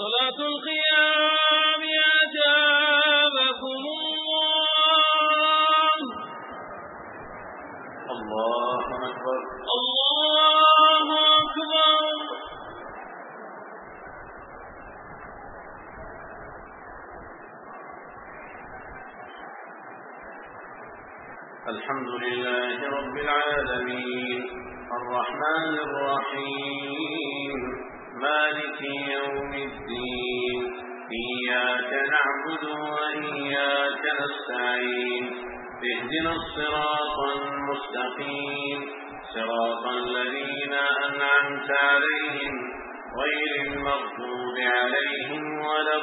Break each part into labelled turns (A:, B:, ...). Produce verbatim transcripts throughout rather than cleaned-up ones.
A: صلاة القيام أجابكم الله.
B: الله أكبر
A: الله أكبر.
B: الحمد لله رب العالمين الرحمن الرحيم مالك يوم الدين إياك نعبد وإياك نستعين اهدنا الصراط المستقيم صراط الذين أنعمت عليهم غير المغضوب عليهم ولا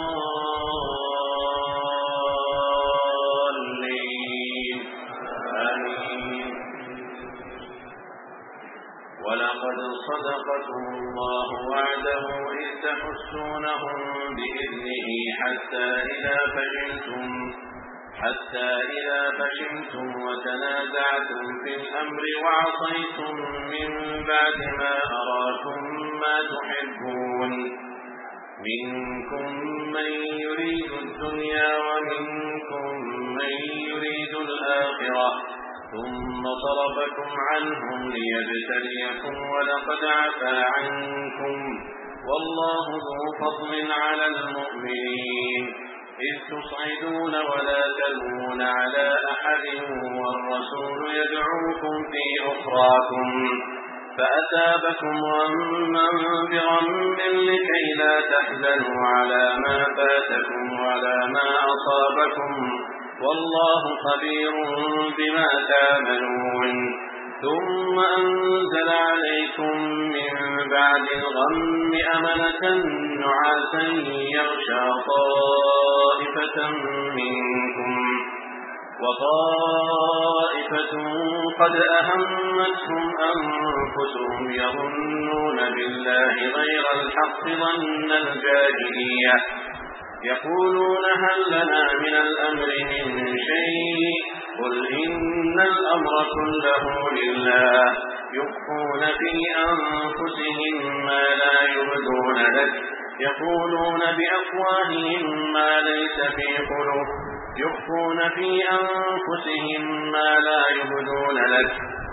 B: الضالين آمين. ولقد صدقكم الله وعده إذ تحسونهم بإذنه حتى إذا فشلتم حتى إذا فشلتم وتنازعتم في الأمر وعصيتم من بعد ما أراكم ما تحبون منكم من يريد الدنيا ومنكم من يريد الآخرة ثم صرفكم عنهم ليبتليكم ولقد عفا عنكم والله ذو فضل على المؤمنين إذ تصعدون ولا تلوون على أحد والرسول يدعوكم في أخراكم فأثابكم غما بغم لكي لا تحزنوا على ما فاتكم ولا ما أصابكم والله خبير بما تعملون ثم أنزل عليكم من بعد الغم أمنة نعاسا يغشى طائفة منكم وطائفة قد أهمتهم أنفسهم يظنون بالله غير الحق ظن الجاهلية يقولون هل لنا من الأمر من شيء قل إن الأمر كله لله يخفون في أنفسهم ما لا يبدون لك يقولون بأفواههم ما ليس في قلوبهم يخفون في أنفسهم ما لا يبدون لك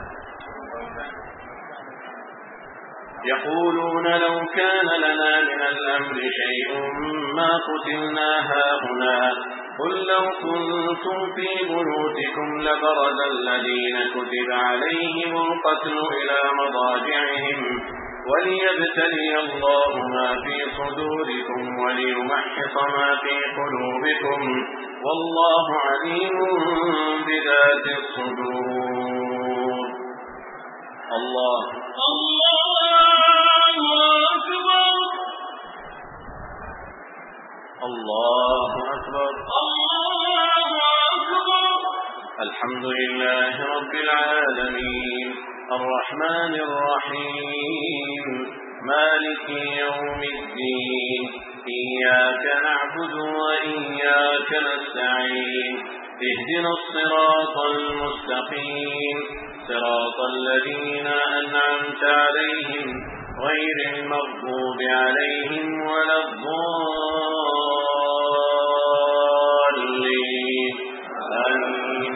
B: يقولون لو كان لنا من الأمر شيء ما قتلنا هاهنا قل لو كنتم في بيوتكم لبرز الذين كتب عليهم القتل إلى مضاجعهم وليبتلي الله ما في صدوركم وليمحص ما في قلوبكم والله عليم بذات الصدور. الله
A: الله أكبر.
B: الله أكبر.
A: الله أكبر.
B: الحمد لله رب العالمين الرحمن الرحيم مالك يوم الدين إياك نعبد وإياك نستعين اهدنا الصراط المستقيم صراط الذين أنعمت عليهم غير المغضوب عليهم ولا الضالين آمين.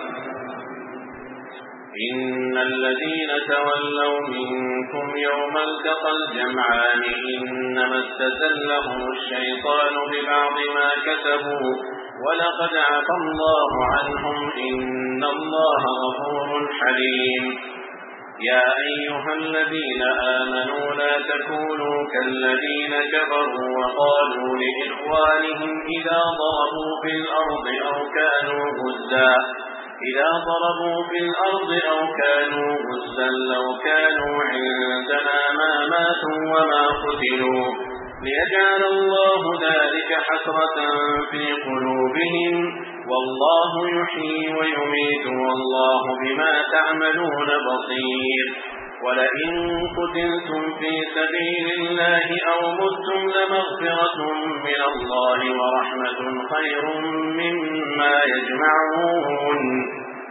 B: إن الذين تولوا منكم يوم التقى الجمعان إنما استزلهم الشيطان ببعض ما كسبوا ولقد عفا الله عنهم إن الله غفور حليم. يا أيها الذين آمنوا لا تكونوا كالذين كفروا وقالوا لإخوانهم إذا ضربوا في الأرض أو كانوا غزا إذا ضربوا في الأرض أو كانوا غزا لو كانوا عندنا ما ماتوا وما قتلوا ليجعل الله ذلك حسرة في قلوبهم والله يحيي ويميت والله بما تعملون بصير. ولئن قتلتم في سبيل الله أو متم لمغفرة من الله ورحمة خير مما يجمعون.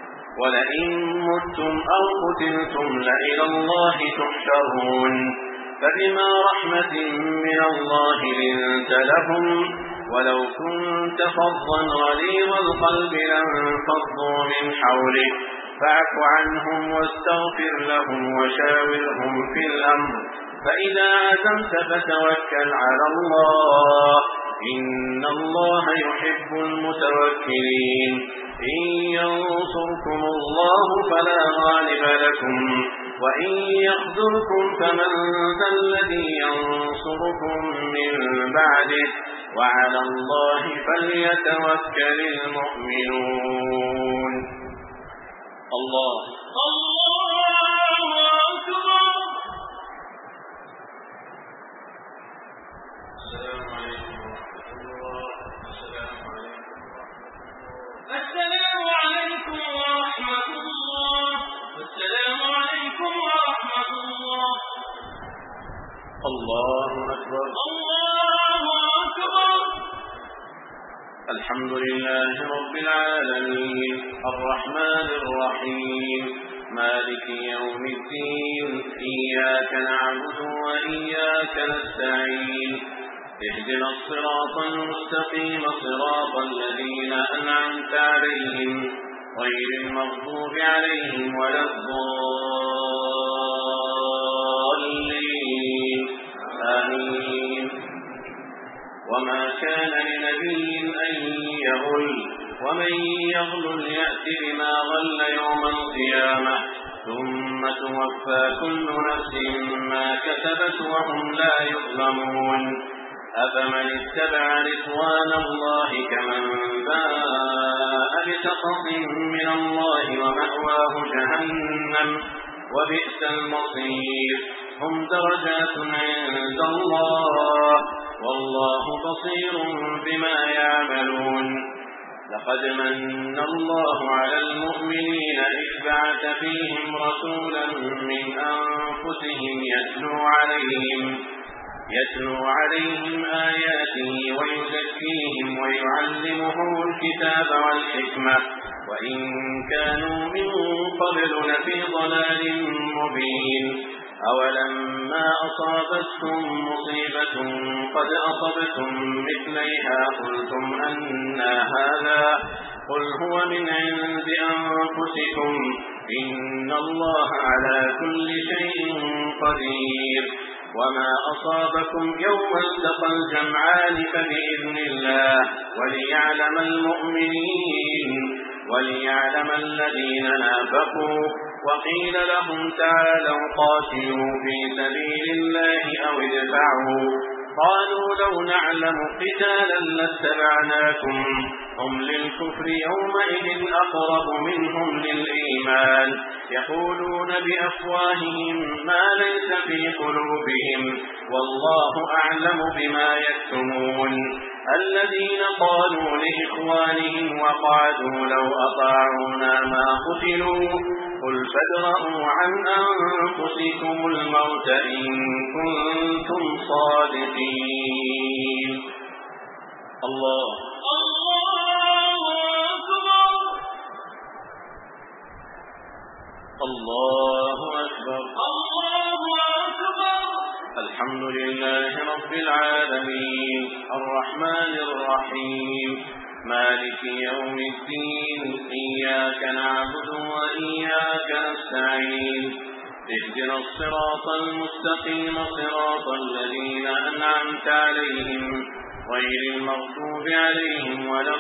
B: ولئن متم أو قتلتم لإلى الله تحشرون. فبما رحمة من الله لنت لهم ولو كنت فظا غليظ القلب لانفضوا من حولك فاعف عنهم واستغفر لهم وشاورهم في الأمر فإذا عزمت فتوكل على الله إن الله يحب المتوكلين إن ينصركم الله فلا غالب لكم وإن يخذلكم فمن ذا الذي ينصركم من بعده وعلى الله فليتوكل المؤمنون. الله
A: الله أكبر.
B: السلام عليكم ورحمة الله.
A: السلام عليكم ورحمة الله.
B: الله أكبر.
A: الله أكبر.
B: الحمد لله رب العالمين الرحمن الرحيم مالك يوم الدين إياك نعبد وإياك نستعين اهدنا الصراط المستقيم صراط الذين أنعمت عليهم غير المغضوب عليهم ولا الضالين آمين. وما كان لنبي أن يغل ومن يغل يأت بما غل يوم القيامة ثم توفى كل نفس ما كسبت وهم لا يظلمون. أفمن اتبع رضوان الله كمن باء بسخط من الله ومأواه جهنم وبئس المصير. هم درجات عند الله والله بصير بما يعملون. لقد من الله على المؤمنين إذ بعث فيهم رسولا من أنفسهم يتلو عليهم يتلو عليهم آياته ويزكيهم ويعلمهم الكتاب والحكمة وإن كانوا من قبل لفي ضلال مبين. أولما أصابتكم مصيبة قد أصبتم مثليها قلتم أنى هذا قل هو من عند أنفسكم إن الله على كل شيء قدير. وما أصابكم يوم التقى الجمعان فبإذن الله وليعلم المؤمنين وليعلم الذين نافقوا. وقيل لهم تعالوا قاتلوا في سبيل الله أو ادفعوا قالوا لو نعلم قتالا لاتبعناكم هم للكفر يومئذ أقرب منهم للإيمان يقولون بأفواههم ما ليس في قلوبهم والله أعلم بما يكتمون. الذين قالوا لإخوانهم وقعدوا لو أطاعونا ما قتلوا قل فادرءوا عن أنفسكم الموت إن كنتم صادقين. الله
A: الله أكبر.
B: الله أكبر.
A: الله أكبر.
B: الحمد لله رب العالمين الرحمن الرحيم مالك يوم الدين إياك نعبد وإياك نستعين اهدنا الصراط المستقيم صراط الذين أنعمت عليهم غير المغضوب عليهم ولا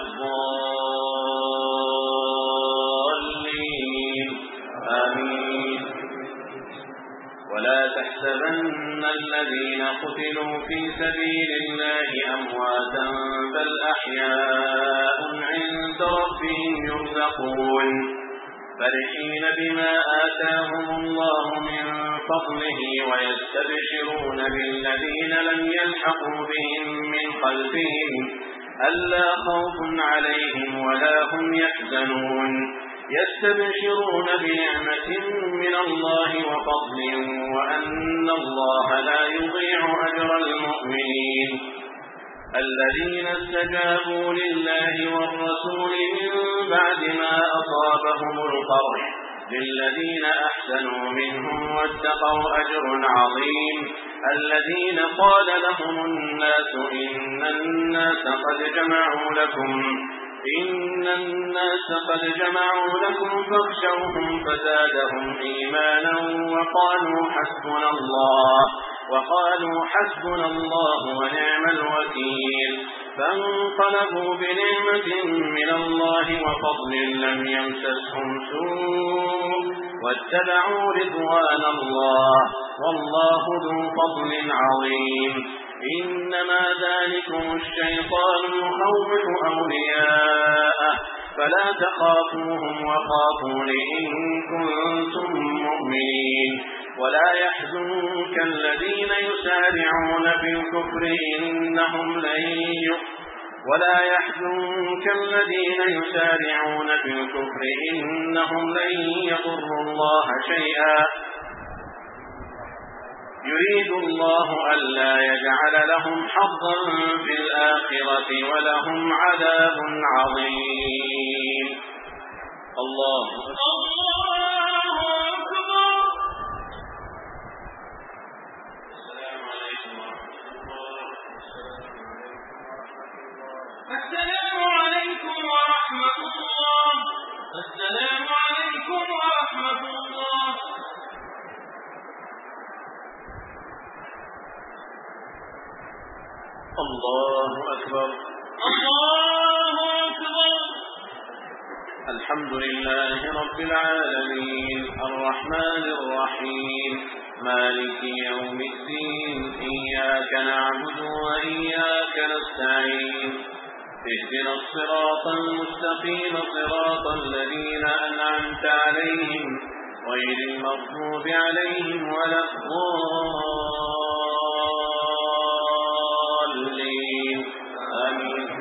B: الضالين آمين. ولا تحسبن الذين قتلوا في سبيل الله أمواتا بل أحياء عند ربهم يرزقون فرحين بما آتاهم الله من فضله ويستبشرون بالذين لم يلحقوا بهم من خلفهم ألا خوف عليهم ولا هم يحزنون يستبشرون بنعمة من الله وفضل وأن الله لا يضيع أجر المؤمنين. الذين استجابوا لله والرسول من بعد ما أصابهم القرح للذين أحسنوا منهم واتقوا أجر عظيم الذين قال لهم الناس إن الناس قد جمعوا لكم إن الناس قد جمعوا لكم فاخشوهم فزادهم إيمانا وقالوا حسبنا الله وقالوا حسبنا الله ونعم الوكيل فانقلبوا بنعمة من الله وفضل لم يمسسهم سوء واتبعوا رضوان الله والله ذو فضل عظيم إنما ذلكم الشيطان يخوف أولياءه فلا تخافوهم وخافون إن كنتم مؤمنين ولا يحزنك الذين يسارعون في الكفر إنهم لن ولا يحزنك الذين يسارعون في الكفر إنهم لن يضروا الله شيئا يريد الله ألا يجعل لهم حظا في الآخرة ولهم عذاب عظيم. الله
A: السلام عليكم ورحمة الله. السلام عليكم ورحمة الله.
B: الله أكبر.
A: الله أكبر.
B: الحمد لله رب العالمين الرحمن الرحيم مالك يوم الدين إياك نعبد وإياك نستعين اهدنا الصراط المستقيم صراط الذين أنعمت عليهم غير المغضوب عليهم ولا الضالين آمين.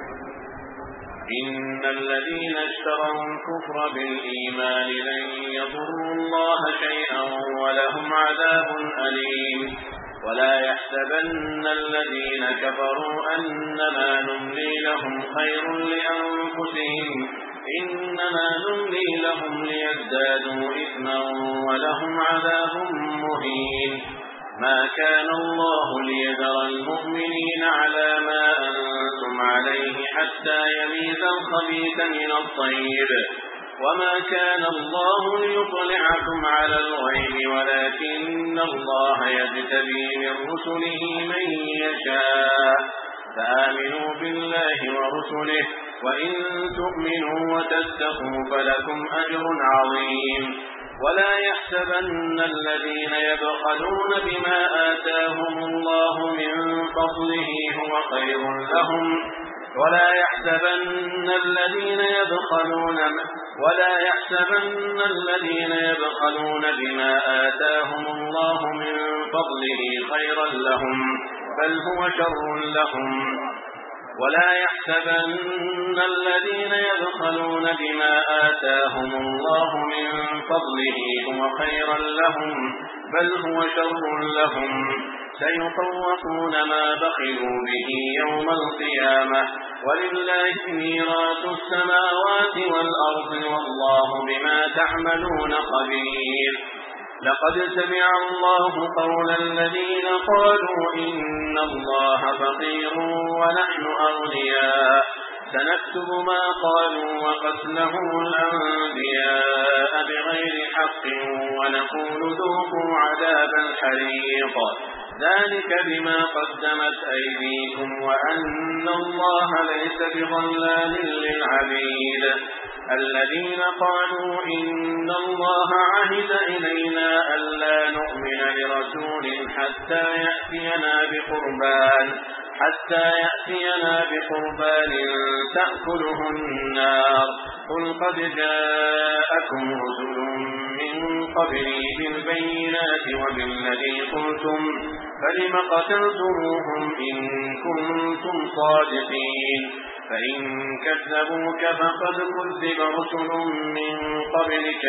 B: إن الذين اشتروا الكفر بالإيمان لن يضروا الله شيئا ولهم عذاب أليم. ولا يحسبن الذين كفروا أنما نملي لهم خير لأنفسهم إنما نملي لهم ليزدادوا إثما ولهم عذاب مهين. ما كان الله ليذر المؤمنين على ما أنتم عليه حتى يميز الخبيث من الطيب وما كان الله ليطلعكم على الغيب ولكن الله يجتبي من رسله من يشاء فآمنوا بالله ورسله وإن تؤمنوا وتتقوا فلكم أجر عظيم. ولا يحسبن الذين يبخلون بما آتاهم الله من فضله هو خير لهم ولا يحسبن الذين يبخلون ولا يحسبن الذين يبخلون بما آتاهم الله من فضله خيرا لهم بل هو شر لهم. ولا يحسبن الذين يبخلون بما آتاهم الله من فضله هو خيرا لهم بل هو شر لهم سيطوقون ما بخلوا به يوم القيامة ولله ميراث السماوات والأرض والله بما تعملون خبير. لقد سمع الله قول الذين قالوا إن الله فقير ونحن أغنياء سنكتب ما قالوا وقتلهم الأنبياء بغير حق ونقول ذوقوا عذاب الحريق ذلك بما قدمت أيديكم وأن الله ليس بظلام للعبيد. الذين قالوا إن الله عهد إلينا ألا نؤمن لرسول حتى يأتينا بقربان حتى يأتينا بقربان تأكله النار قل قد جاءكم رسل من قبلي بالبينات وبالذي قلتم فلم قتلتموهم إن كنتم صادقين. فإن كذبوك فقد كذب رسل من قبلك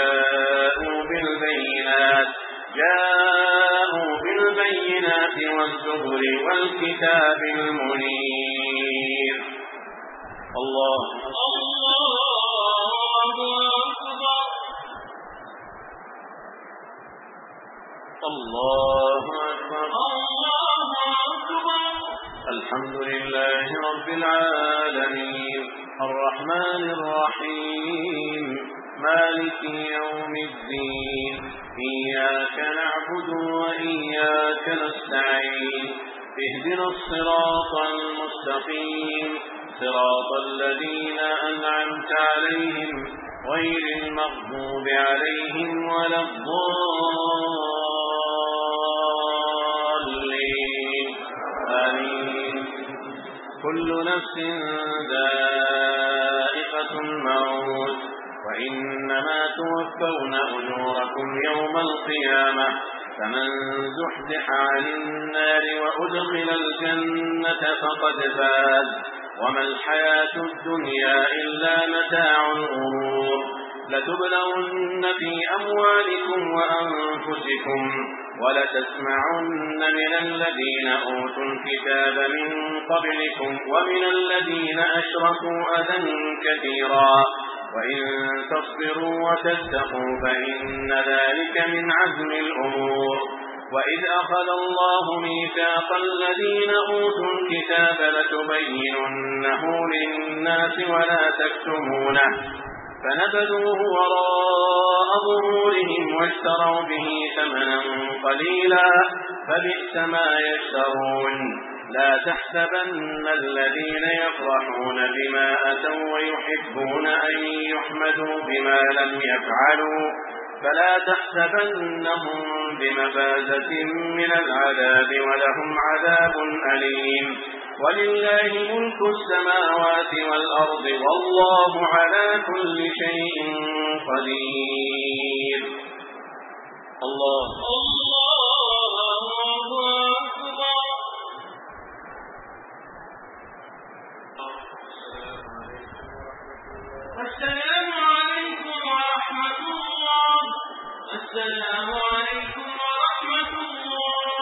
B: جاءوا بالبينات جاءوا بالبينات والزبر والكتاب المنير. الله
A: الله أكبر.
B: الله أكبر.
A: الله أكبر.
B: الحمد لله رب العالمين الرحمن الرحيم مالك يوم الدين إياك نعبد وإياك نستعين اهدنا الصراط المستقيم صراط الذين أنعمت عليهم غير المغضوب عليهم ولا الضالين آمين. كل نفس ذائقة الموت وإنما توفون أجوركم يوم القيامة فمن زحزح عن النار وأدخل الجنة فقد فاز وما الحياة الدنيا إلا متاع الغرور. لتبلون في أموالكم وأنفسكم ولتسمعن من الذين أوتوا الكتاب من قبلكم ومن الذين أشركوا أذى كثيرا وإن تصبروا وتتقوا فإن ذلك من عزم الأمور. وإذ أخذ الله ميثاق الذين أوتوا الكتاب لتبيننه للناس ولا تكتمونه فنبذوه وراء ظهورهم واشتروا به ثمنا قليلا فبئس ما يشترون. لا تحسبن الذين يفرحون بما أتوا ويحبون أن يحمدوا بما لم يفعلوا فلا تحسبنهم بمفازة من العذاب ولهم عذاب أليم. ولله ملك السماوات والأرض والله على كل شيء قدير. الله
A: الله أكبر. السلام عليكم ورحمة الله. السلام عليكم ورحمة الله.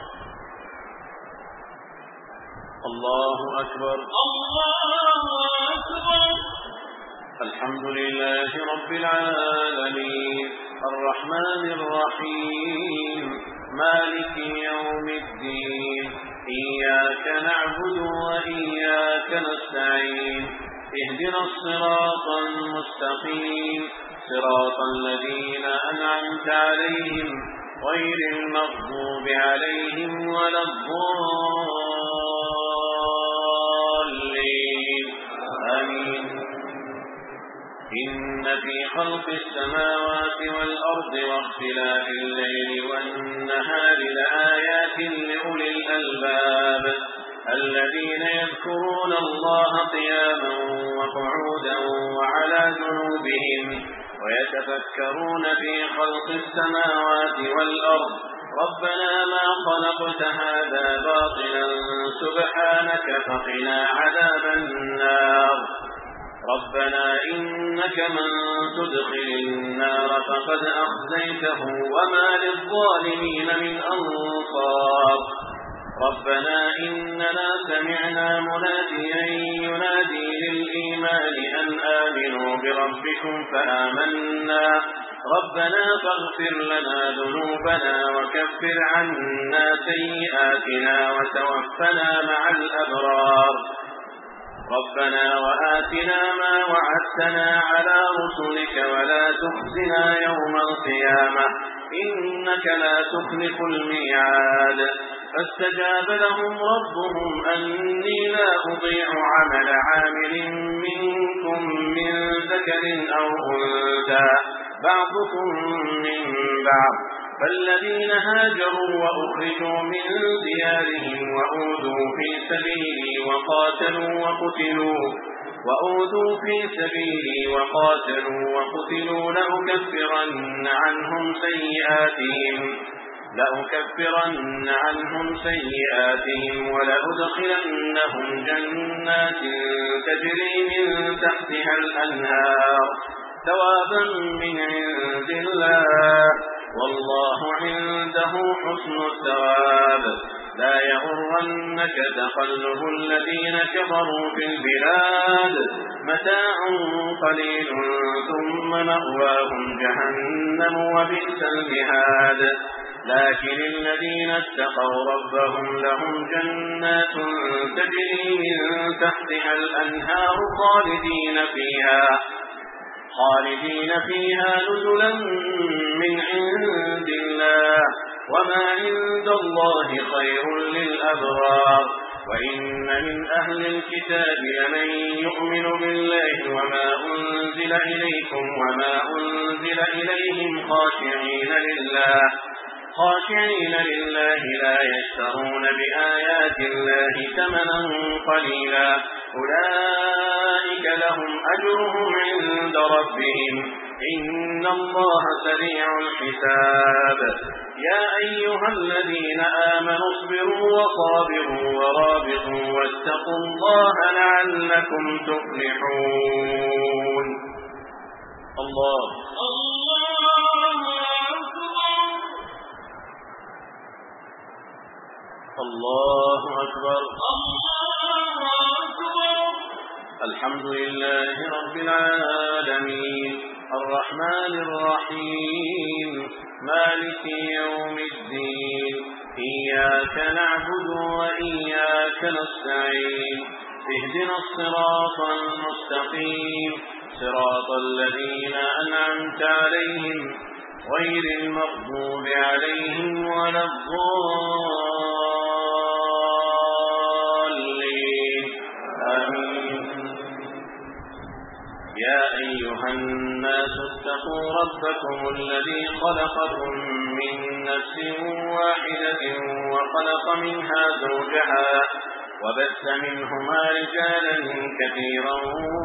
B: الله أكبر.
A: الله أكبر.
B: الحمد لله رب العالمين الرحمن الرحيم مالك يوم الدين إياك نعبد وإياك نستعين اهدنا الصراط المستقيم صراط الذين أنعمت عليهم غير المغضوب عليهم ولا الضالين آمين. إن في خلق السماوات والأرض واختلاف الليل والنهار لآيات لأولي الألباب الذين يذكرون الله قياما وقعودا وعلى جنوبهم ويتفكرون في خلق السماوات والأرض ربنا ما خلقت هذا باطلا سبحانك فقنا عذاب النار. ربنا إنك من تدخل النار فقد أخزيته وما للظالمين من أنصار. ربنا إننا سمعنا مناديا ينادي للإيمان أن آمنوا بربكم فآمنا ربنا فاغفر لنا ذنوبنا وكفر عنا سيئاتنا وتوفنا مع الأبرار. ربنا وآتنا ما وعدتنا على رسلك ولا تخزنا يوم القيامة إنك لا تخلف الميعاد. فاستجاب لهم ربهم أني لا أضيع عمل عامل منكم من ذكر أو أنثى بعضكم من بعض فالذين هاجروا وأخرجوا من ديارهم وأوذوا في سبيلي وقاتلوا وقتلوا وأوذوا في سبيلي وقاتلوا وقتلوا لأكفرن عنهم سيئاتهم لأكفرن عنهم سيئاتهم ولأدخلنهم جنات تجري من تحتها الأنهار ثوابا من عند الله والله عنده حسن الثواب. لا يغرنك تقلب الذين كفروا في البلاد متاع قليل ثم مأواهم جهنم وبئس المهاد. لكن الذين اتقوا ربهم لهم جنات تجري من تحتها الأنهار خالدين فيها خالدين فيها نزلا من عند الله وما عند الله خير للأبرار. وإن من أهل الكتاب لمن يؤمن بالله وما أنزل إليكم وما أنزل إليهم خاشعين لله خاشعين لله لا يشترون بآيات الله ثمنا قليلا أولئك لهم أجرهم عند ربهم إن الله سريع الحساب. يا أيها الذين آمنوا اصبروا وصابروا ورابطوا واتقوا الله لعلكم تفلحون. الله الله أكبر. الله أكبر. الحمد لله رب العالمين الرحمن الرحيم مالك يوم الدين إياك نعبد وإياك نستعين اهدنا الصراط المستقيم صراط الذين أنعمت عليهم غير المغضوب عليهم ولا الضالين آمين. يا أيها الناس اتقوا ربكم الذي خلقكم من نفس واحدة وخلق منها زوجها وبث منهما رجالا كثيرا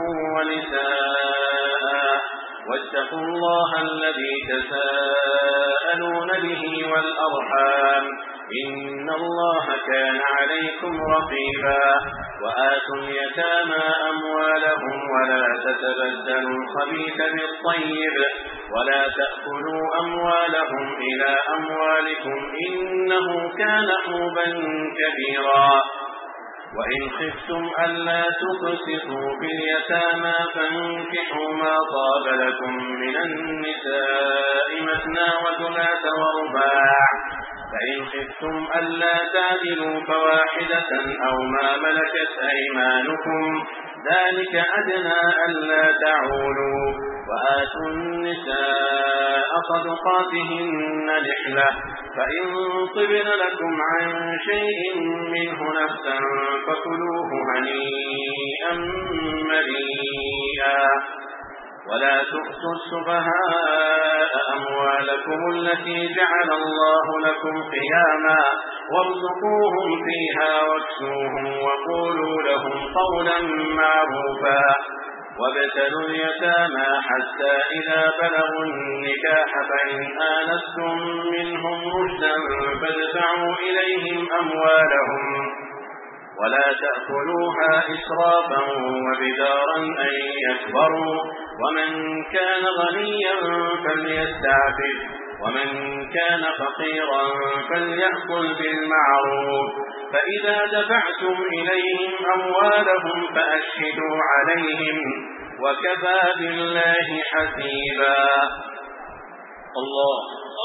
B: ونساء واتقوا الله الذي تساءلون به والأرحام إن الله كان عليكم رقيبا. وآتوا اليتامى أموالهم ولا تتبدلوا الخبيث بالطيب ولا تأكلوا أموالهم إلى أموالكم إنه كان حوبا كبيرا. وإن خفتم ألا تقسطوا في اليتامى فانكحوا ما طاب لكم من النساء مثنى وثلاث ورباع فإن خفتم ألا تعدلوا فواحدة أو ما ملكت أيمانكم ذلك أدنى ألا تعولوا. وآتوا النساء صدقاتهن نحلة فإن طبن لكم عن شيء منه نفسا فكلوه هنيئا مريئا. ولا تؤتوا السفهاء أموالكم التي جعل الله لكم قياما وارزقوهم فيها واكسوهم وقولوا لهم قولا معروفا. وابتلوا اليتامى حتى إذا بلغوا النكاح فإن آنستم منهم رشدا فادفعوا إليهم أموالهم ولا تأكلوها إسرافا وبدارا أن يكبروا ومن كان غنيا فليستعفف ومن كان فقيرا فليأكل بالمعروف. فإذا دفعتم إليهم أموالهم فأشهدوا عليهم وكفى بالله حسيبا. الله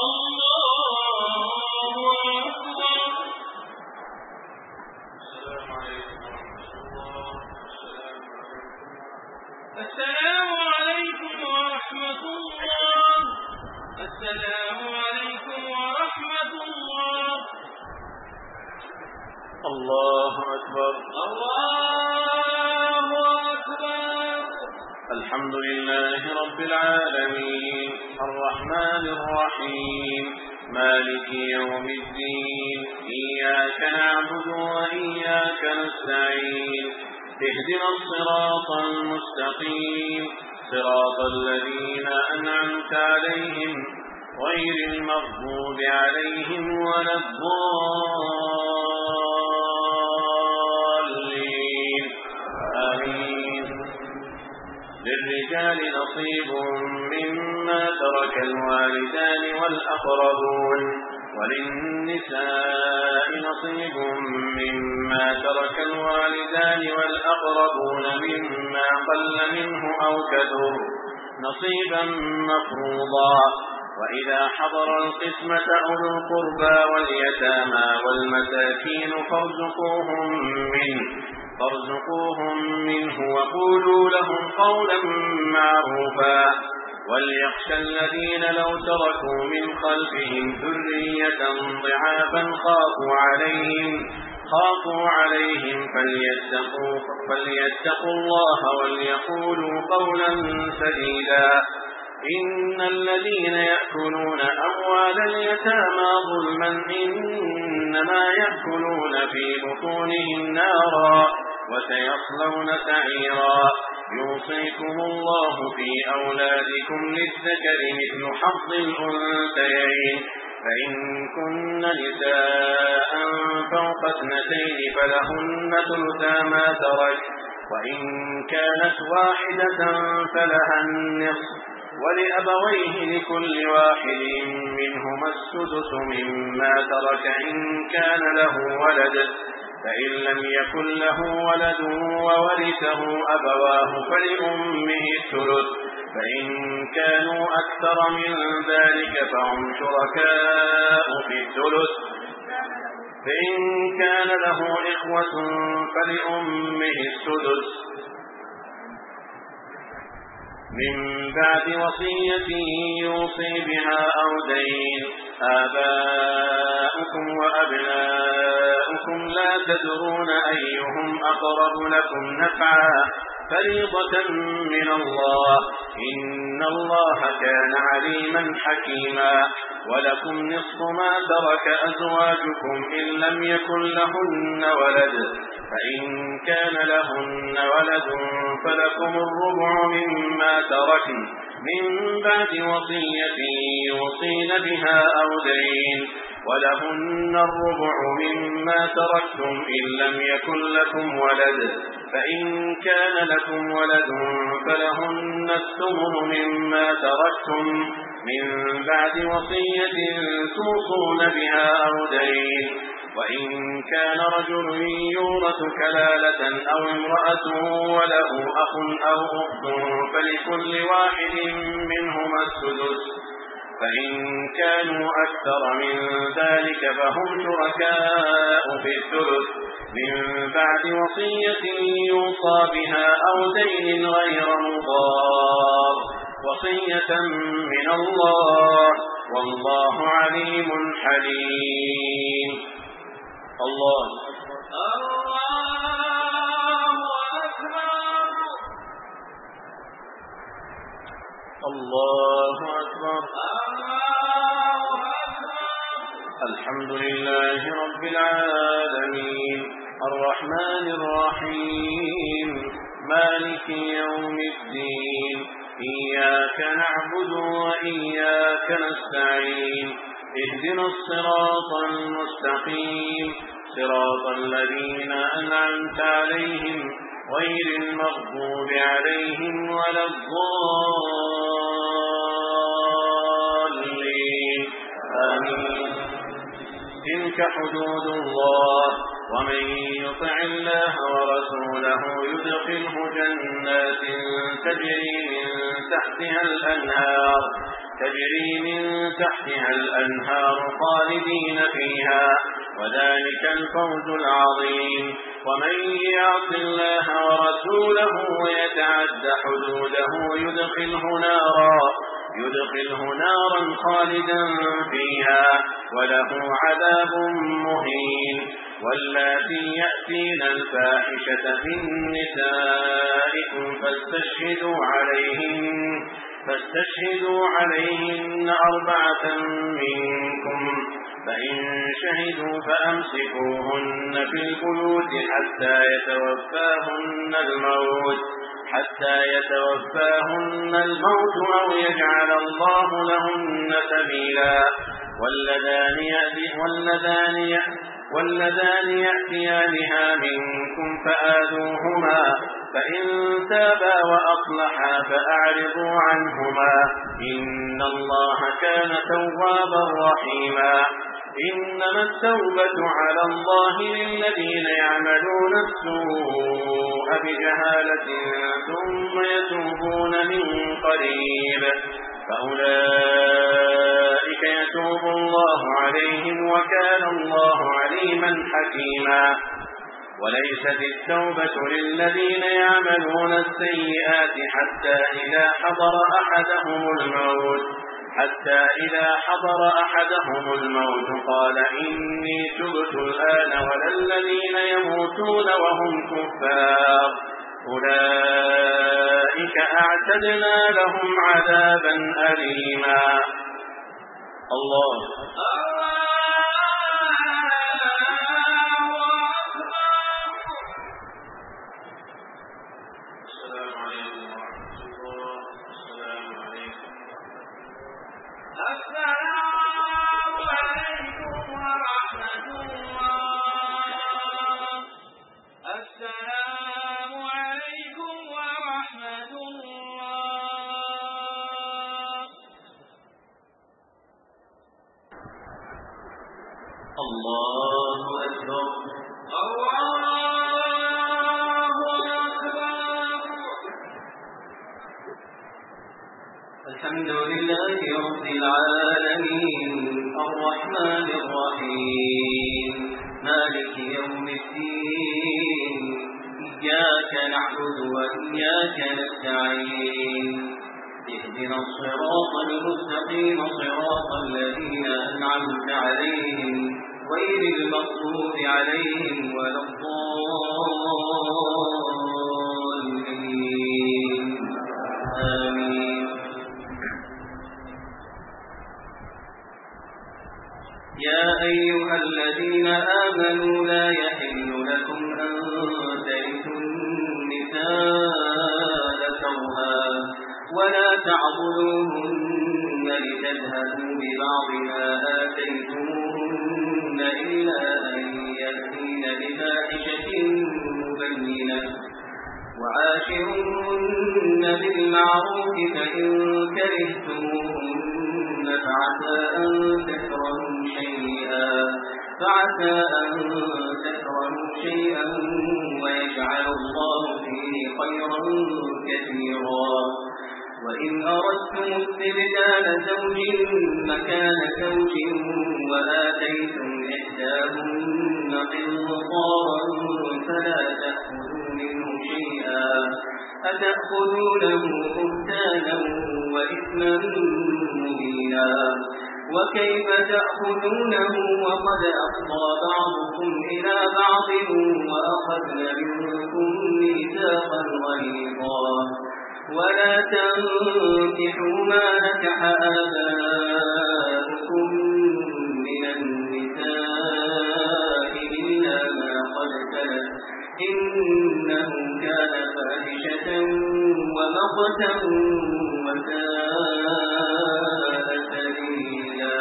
A: السلام عليكم ورحمة الله. السلام عليكم ورحمة الله.
B: الله أكبر.
A: الله أكبر.
B: الحمد لله رب العالمين الرحمن الرحيم مالك يوم الدين إياك نعبد وإياك نستعين اهدنا الصراط المستقيم صراط الذين أنعمت عليهم غير المغضوب عليهم ولا الضالين آمين. للرجال نصيب مما ترك الوالدان والأقربون وللنساء نصيب مما ترك الوالدان والأقربون مما قل منه أو كثر نصيبا مفروضا. وإذا حضر القسمة أولو القربى واليتامى والمساكين فارزقوهم منه فارزقوهم منه وقولوا لهم قولا معروفا وليخشى الذين لو تركوا من خلفهم ذرية ضعافا خافوا عليهم خافوا عليهم فليتقوا, فليتقوا الله وليقولوا قولا سديدا إن الذين يأكلون أموال اليتامى ظلما إنما يأكلون في بطونهم نارا وسيصلون سعيرا يوصيكم الله في أولادكم للذكر مثل حظ الأنثيين فإن كن نساء فوق اثنتين فلهن ثلثا ما ترك وإن كانت واحدة فلها النصف ولأبويه لكل واحد منهما السدس مما ترك إن كان له ولد فإن لم يكن له ولد وورثه أبواه فلأمه الثلث فإن كانوا أكثر من ذلك فهم شركاء في الثلث فإن كان له إخوة فلأمه السدس من بعد وصية يوصي بها أو دين آباؤكم وأبناؤكم لا تدرون أيهم أقرب لكم نفعا فريضة من الله إن الله كان عليما حكيما ولكم نصف ما ترك أزواجكم إن لم يكن لهن ولد فإن كان لهن ولد فلكم الربع مما تركن من بعد وصية يوصين بها أو دين ولهن الربع مما تركتم إن لم يكن لكم ولد فإن كان لكم ولد فلهن الثمن مما تركتم من بعد وصية توصون بها أو دين وإن كان رجل يورث كلالة أو امرأة وله أخ أو أخت فلكل واحد منهما السدس فإن كانوا أكثر من ذلك فهم شركاء في الثلث من بعد وصية يوصى بها أو دين غير مضار وصية من الله والله عليم حليم. الله الله أكبر الحمد لله رب العالمين الرحمن الرحيم مالك يوم الدين إياك نعبد وإياك نستعين اهدنا الصراط المستقيم صراط الذين أنعمت عليهم غير المغضوب عليهم ولا الضالين آمين. تلك حدود الله ومن يطع الله ورسوله يدخله جنات تجري من تحتها الأنهار تجري من تحتها الأنهار خالدين فيها وذلك الفوز العظيم. ومن يعص الله ورسوله ويتعد حدوده يدخله نارا يدخله نارا خالدا فيها وله عذاب مهين. واللاتي يأتين الفاحشة من نسائكم فاستشهدوا عليهن فاستشهدوا عليهن أربعة منكم فإن شهدوا فأمسكوهن في البيوت حتى يتوفاهن الموت حتى يتوفاهن الموت أو يجعل الله لهن سبيلا. واللذان يأتي واللذان يأتي واللذان يأتيانها منكم فآذوهما فإن تابا وأصلحا فأعرضوا عنهما إن الله كان توابا رحيما. إنما التوبة على الله للذين يعملون السوء بجهالة ثم يتوبون من قريب فأولئك يتوب الله عليهم وكان الله عليما حكيما. وليست التوبة للذين يعملون السيئات حتى إذا حضر أحدهم الموت حتى إذا حضر أحدهم الموت قال إني تبت الآن ولا الذين يموتون وهم كفار أولئك أعتدنا لهم عذابا أليما. الله
A: السلام عليكم ورحمة الله. السلام عليكم ورحمة الله.
B: الله أكبر.
A: الله أكبر.
C: الحمد لله رب العالمين الرحمن الرحيم مالك يوم الدين إياك نعبد وإياك نستعين اهدنا الصراط المستقيم صراط الذين أنعمت عليهم غير المغضوب عليهم ولا الضالين آمين. يا أيها الذين آمنوا لا يحل لكم أن ترثوا النساء كرها ولا تعضلوهن لتذهبوا ببعض ما آتيتموهن إلا أن يأتين بفاحشة مبينة وعاشروهن بالمعروف فإن كرهتموهن فعسى أن تكرهوا شيئا فعسى أن تكرهوا شيئا ويجعل الله فيه خيرا كثيرا. وإن أردتم استبدال زوج مكان زوج وآتيتم إحداهن قنطارا فلا تأخذوا منه شيئا أتأخذونه بهتانا وإثما مبينا. وكيف تأخذونه وقد أفضى بعضكم إلى بعض وأخذن منكم ميثاقا غليظا. ولا تنكحوا ما نكح آباؤكم من النساء إلا ما قد سلف إنه كان فاحشة ومقتا وساء سبيلا.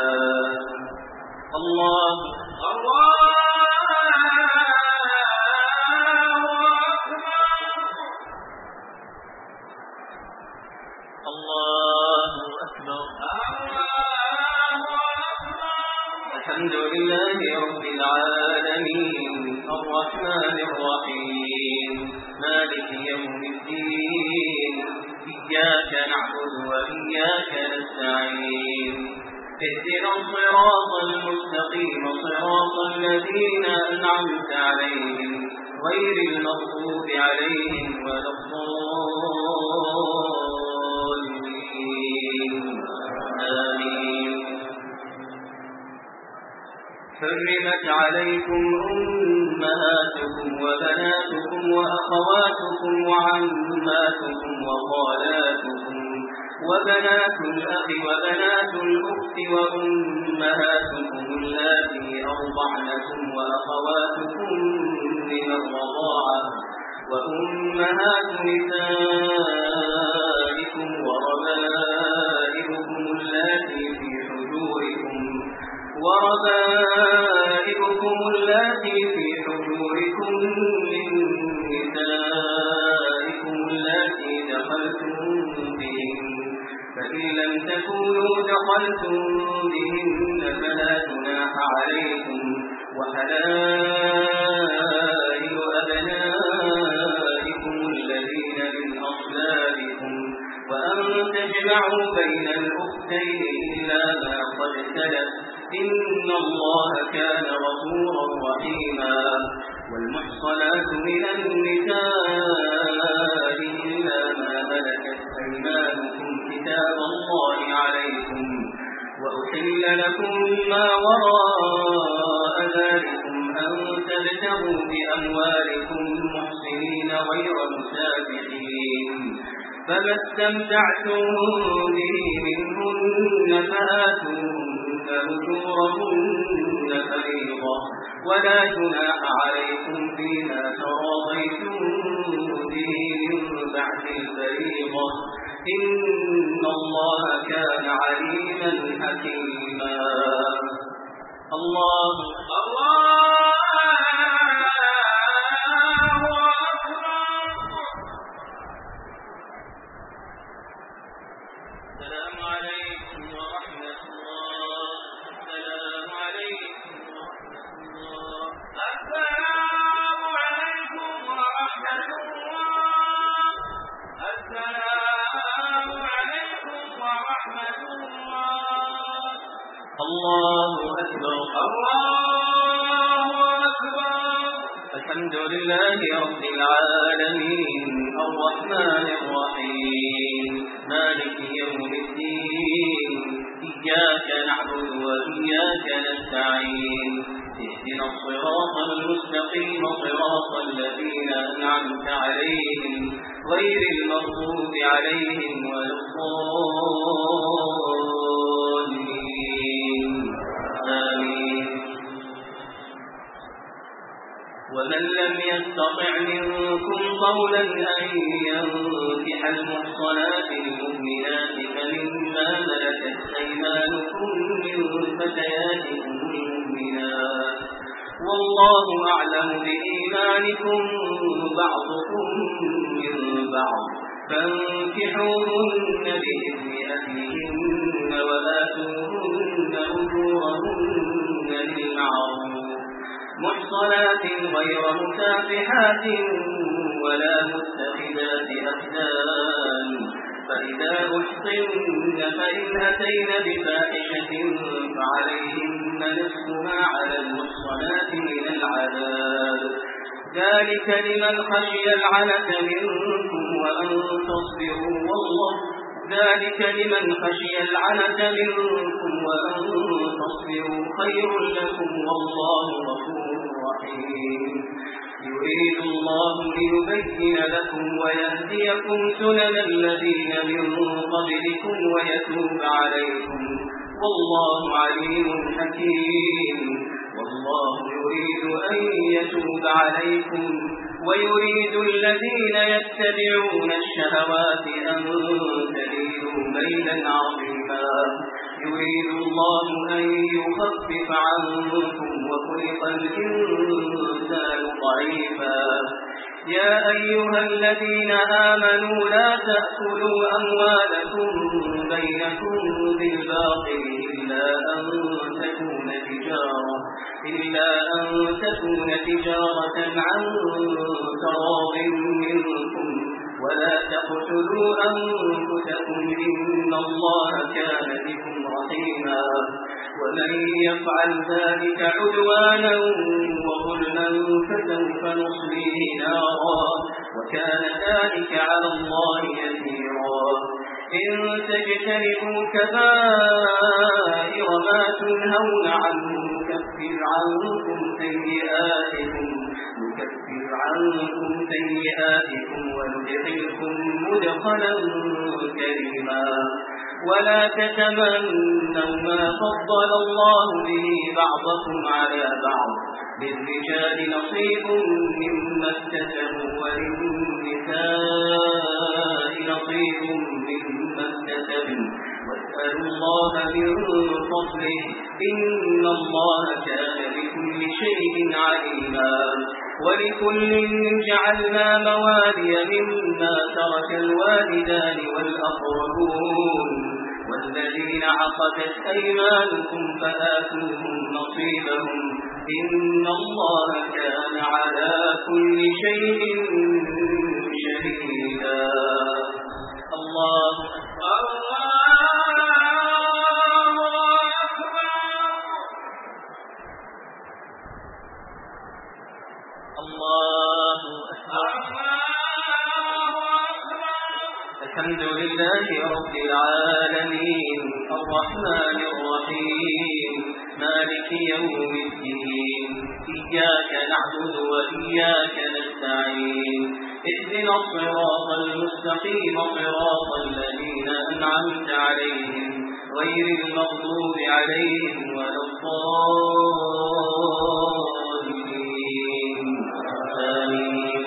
C: الله الله الله أكبر. الحمد لله رب العالمين الرحمن الرحيم مالك يوم الدين إياك نعبد وإياك نستعين اهدنا الصراط المستقيم صراط الذين أنعمت عليهم غير المغضوب عليهم ولا الضالين آمين. حرمت عليكم أمهاتكم وبناتكم وأخواتكم وعماتكم وخالاتكم وبنات الأخ وبنات الأخت وأمهاتكم اللاتي أرضعنكم وأخواتكم من الرضاعة وأمهات نسائكم وربائبكم اللاتي في حجوركم وربائبكم اللاتي في حجوركم من نسائكم اللاتي دخلتم بهن فإن لم تكونوا دخلتم بهن فلا جناح عليكم وحلائل أبنائكم الذين من أصلابكم وأن تجعلوا تجمعوا بين الأختين إلا ما قد سلف إن الله كان غفورا رحيما والمحصنات من النساء إلا ما ملكت أيمانكم كتاب الله عليكم وأحل لكم ما وراء ذلكم أن تبتغوا بأموالكم محسنين غير مسافحين فما استمتعتم به منهن فآتوهن أجورهن فريضة ولا جناح عليكم فيما تراضيتم به من بعد الفريضة إن الله كان عليما حكيما الله
A: الله
C: السلام عليكم ورحمة الله السلام عليكم ورحمة الله
A: السلام عليكم ورحمة الله السلام عليكم ورحمة الله
C: الله أكبر
A: الله أكبر
C: الحمد لله رب العالمين الرحمن الرحيم مالك يوم الدين إياك نعبد وإياك نستعين اهدنا الصراط المستقيم صراط الذين أنعمت عليهم غير المغضوب عليهم ولا الضالين آمين ومن لم يستطع منكم قولا أن ينكح المحصنات المؤمنات فمما ملكت أيمانكم من فتياتكم المؤمنات والله أعلم بإيمانكم بعضكم من بعض فانكحوهن بإذن أهلهن وآتوهن أجورهن بالمعروف محصنات غير مسافحات ولا متخذات أخدان فإذا أحصن فإن أتين بفاحشة فعليهن نصف ما على المحصنات من العذاب ذلك لمن خشي العنة منكم وأن تصبروا والله ذلك لمن خشي العنة منكم وأن تصبروا خير لكم والله غفور رحيم يريد الله ليبين لكم ويهديكم سنن الذين من قبلكم ويتوب عليكم والله عليم حكيم والله يريد أن يتوب عليكم ويريد الذين يتبعون الشهوات أن تميلوا ميلا عظيما يريد الله أن يخفف عنكم وخلق الإنسان ضعيفا يا أيها الذين آمنوا لا تأكلوا أموالكم بينكم بالباطل إلا أن تكون تجارة إلا أن تكون تجارة عن تراض منكم ولا تقتلوا أنفسكم إن الله كان بكم رحيما ومن يفعل ذلك عدوانا وظلما فسوف نصليه نارا وكان ذلك على الله يسيرا إن تجتنبوا كبائر ما تنهون عنه نكفر عنكم سيئاتكم نكفر عنكم سيئاتكم وندخلكم مدخلا كريما ولا تتمنوا ما فضل الله به بعضكم على بعض للرجال نصيب مما اكتسبوا وللنساء نصيب مما اكتسبن واسألوا الله من فضله إن الله كان بكل شيء عليما ولكل جعلنا موالي مما ترك الوالدان والأقربون والذين عقدت أيمانكم فآتوهم نصيبهم إن الله كان على كل شيء شهيدا الله أكبر الحمد لله رب العالمين الرحمن الرحيم مالك يوم الدين إياك نعبد وإياك نستعين اهدنا الصراط المستقيم صراط الذين أنعمت عليهم غير المغضوب عليهم ولا الضالين آمين.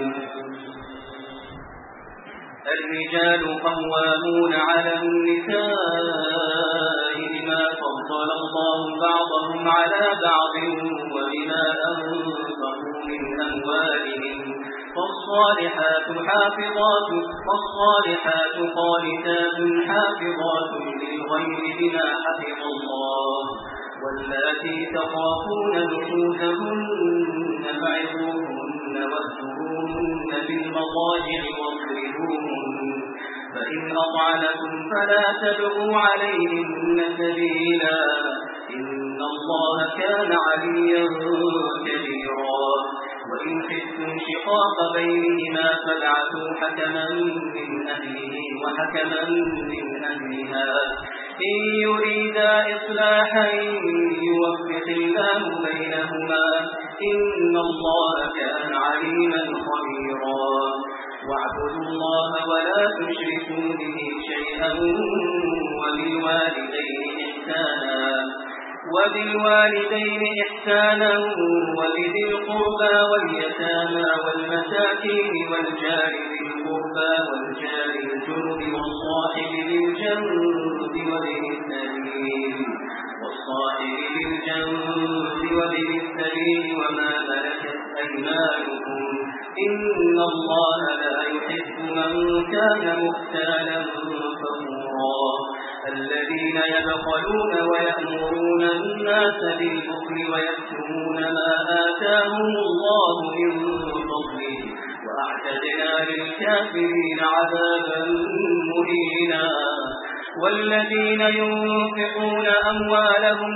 C: الرجال قوامون على النساء بما فضل الله بعضهم على بعض وبما أنفقوا من أموالهم فالصالحات حافظات فالصالحات قانتات حافظات للغيب بما حفظ الله واللاتي تخافون نشوزهن فعظوهن واهجروهن بالمضاجع واضربوهن فإن أطعنكم فلا تبغوا عليهن سبيلا إن الله كان عليا كبيرا. وإن خفتم شقاق بينهما فابعثوا حكما من أهله وحكما من أهلها إن يريدا إصلاحا يوفق الله بينهما إن الله كان عليما خبيرا. واعبدوا الله ولا تشركوا به شيئا وبالوالدين إحسانا وبالوالدين إحسانا وبذي القربى واليتامى والمساكين والجار ذي القربى والجار الجنب والصاحب بالجنب وابن السبيل والصاحب بالجنب وابن السبيل وما ملكت أيمانكم إن الله لا يحب من كان مختالا فخورا. الذين يبخلون ويأمرون الناس بالبخل ويكتمون ما آتاهم الله من فضله وأعتدنا للكافرين عذابا مهينا. والذين ينفقون أموالهم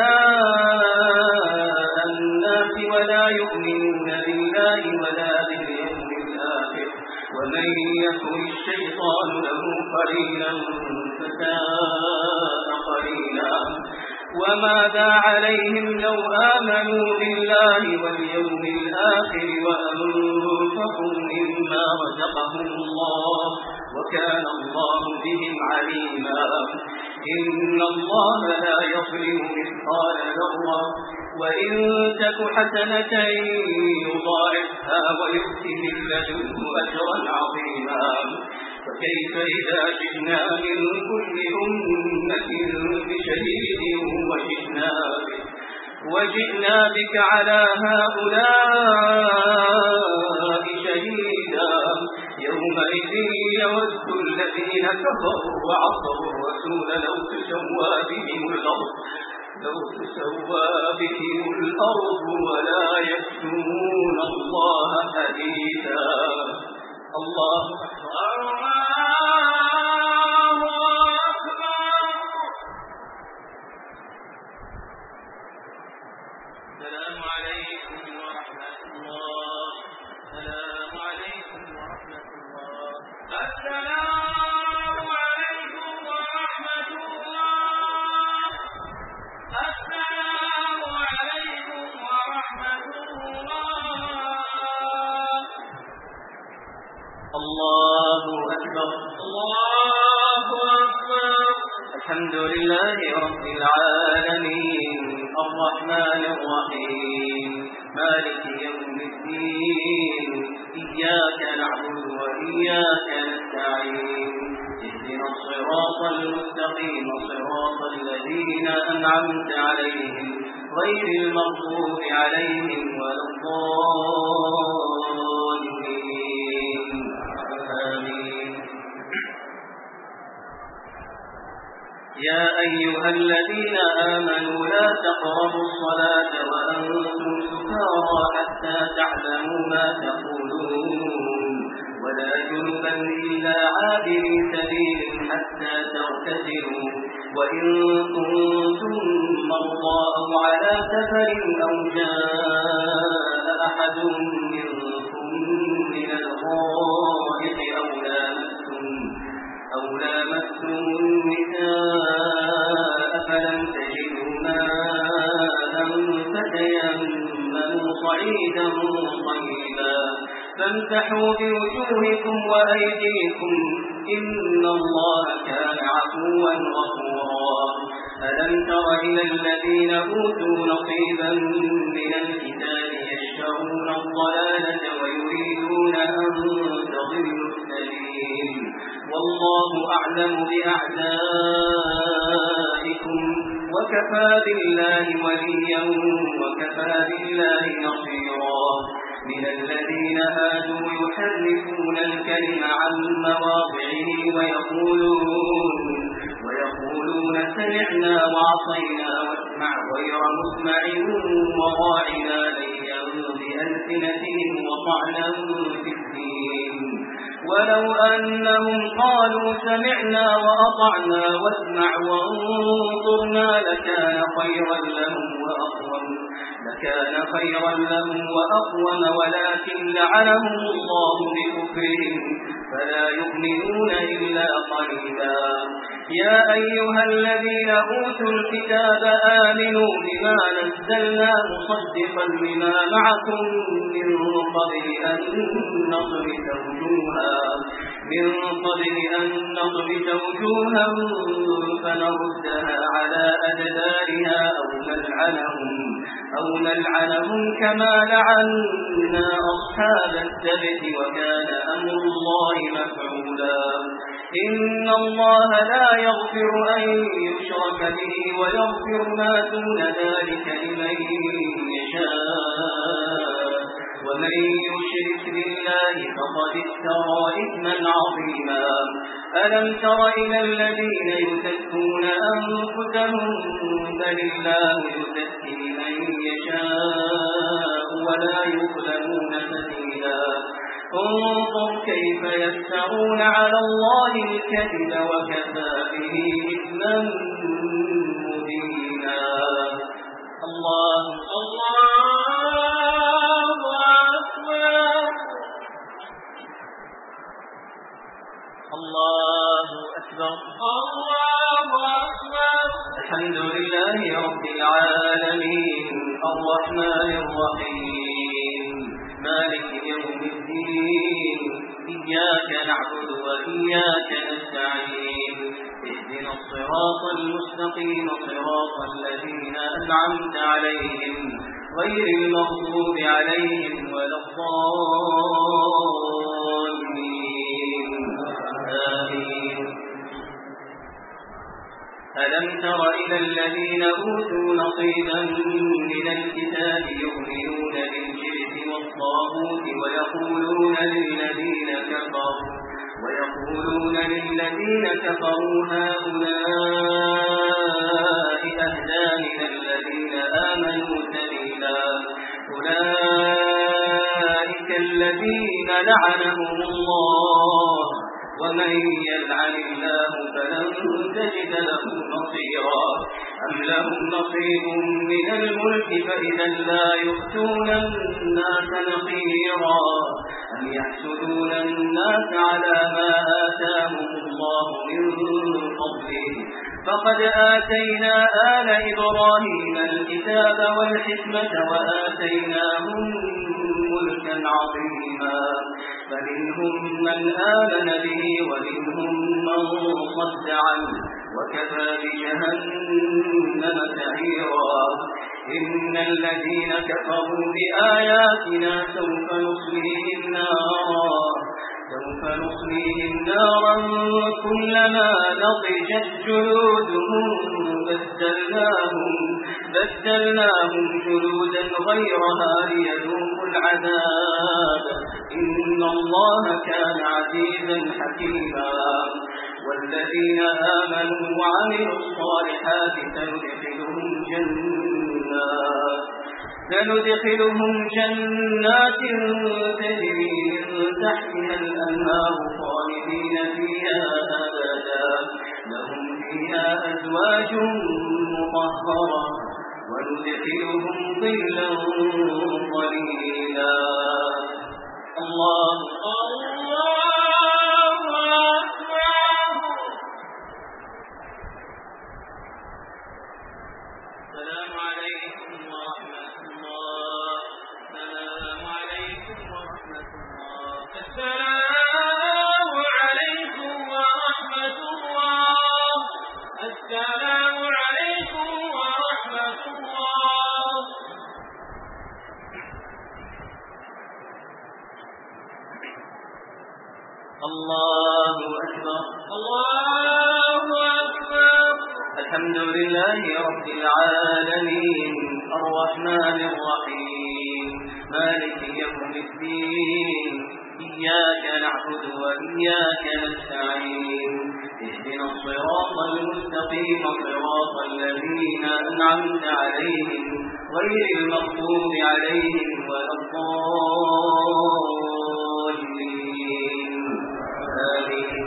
C: رئاء الناس ولا يؤمنون بالله ولا باليوم الآخر ومن يكن الشيطان له قرينا فساء قرينا. وماذا عليهم لو آمنوا بالله واليوم الآخر وأنفقوا مما رزقهم الله وكان الله بهم عليما. إن الله لا يظلم مثقال ذرة وإن تك حسنة يضاعفها ويؤتي من لدنه أجرا عظيما. فكيف إذا جئنا من كل أمة بشهيد وجئنا بك, وجئنا بك على هؤلاء شهيدا يومئذ يود الذين كفروا وعصوا الرسول لو تسوى بهم الأرض لو تسوى بهم الأرض ولا يكتمون الله حديثا. الله أكبر
A: الله أكبر.
C: السلام عليكم ورحمة الله. السلام عليكم ورحمة الله.
A: السلام عليكم ورحمة الله. السلام عليكم ورحمة الله.
C: الله أكبر الله أكبر. الحمد لله رب العالمين الرحمن الرحيم مالك يوم الدين إياك نعبد وإياك نستعين اهدنا الصراط المستقيم صراط الذين أنعمت عليهم غير المغضوب عليهم ولا الضالين آمين. يا أيها الذين آمنوا لا تقربوا الصلاة وأنتم سكارى حتى تعلموا ما تقولون ولا جنبا إلا عابري سبيل حتى تغتسلوا وإن كنتم مرضى أو على سفر أو جاء أحد منكم من الغائط أو لامستم فامسحوا بوجوهكم وأيديكم إن الله كان عفوا غفورا ألم تر إلى الذين أوتوا نصيبا من الكتاب يشترون الضلالة ويريدون أن تضلوا السبيل والله أعلم بأعدائكم وكفى بالله وليا وكفى بالله نصيرا من الذين هادوا يحرفون الكلم عن مواضعه ويقولون ويقولون سمعنا وعصينا واسمع غير مسمع وراعنا ليا بألسنتهم وطعنا في الدين ولو أنهم قالوا سمعنا وأطعنا واسمع وانظرنا لكان خيرا لهم وأقوم لكان خيرا لهم وأقوم ولكن لعنهم الله بكفرهم فلا يؤمنون إلا قليلا يا أيها الذين أوتوا الكتاب آمنوا بما نزلنا مصدقا لما معكم من قبل أن نطمس وجوها من قبل أن نطمس وجوها فنردها على أدبارها أو نلعنهم أو نلعنهم كما لعنا أصحاب السبت وكان أمر الله مفعولا إن الله لا يغفر أن يشرك به ويغفر ما دون ذلك لمن يشاء ومن يشرك بالله فقد افترى إثما عظيما ألم تر إلى الذين يزكون أنفسهم بل الله يزكي من يشاء ولا يظلمون فتيلا انظر كيف يفترون على الله الكذب وكفى به إثما مبينا الله
A: الله أكبر
C: الله أكبر
A: الله أكبر
C: الحمد لله رب العالمين الرحمن الرحيم مالك يوم الدين إياك نعبد وإياك نستعين اهدنا الصراط المستقيم صراط الذين أنعمت عليهم غير المغضوب عليهم ولا الضالين آمين ألم تر إلى الذين أوتوا نصيبا من الكتاب يؤمنون بالجبت والطاغوت ويقولون للذين كفروا ويقولون للذين كفروا هؤلاء أهدى من الذين آمنوا سبيلا أولئك الذين لعنهم الله ومن يلعن الله فلن تجد له نصيرا أم لهم نصيب من الملك فإذا لا يؤتون الناس نصيرا أم يحسدون الناس على ما آتاهم الله من فضله فقد آتينا آل إبراهيم الكتاب والحكمة وآتيناهم ملكا عظيما فمنهم من آمن به ومنهم من صد عنه وكفى بجهنم سعيرا إن الذين كفروا بآياتنا سوف نصليهم نارا سوف نصليهم نارا كلما نضجت جلودهم بدلناهم بدلناهم جلودا غيرها ليذوقوا العذاب إن الله كان عزيزا حكيما والذين آمنوا وعملوا الصالحات سندخلهم جنات سندخلهم جنات تجري من تحتها الأنهار خالدين فيها أبدا لهم فيها أزواج مطهرة وندخلهم ظلا ظليلا الله
A: الله أكبر السلام عليكم ورحمة الله السلام عليكم ورحمة الله
C: الله أكبر
A: الله أكبر.
C: الحمد لله رب العالمين الرحمن الرحيم مالك يوم الدين إياك نعبد وإياك نستعين اهدنا الصراط المستقيم صراط الذين أنعمت عليهم غير المغضوب عليهم ولا الضالين آمين.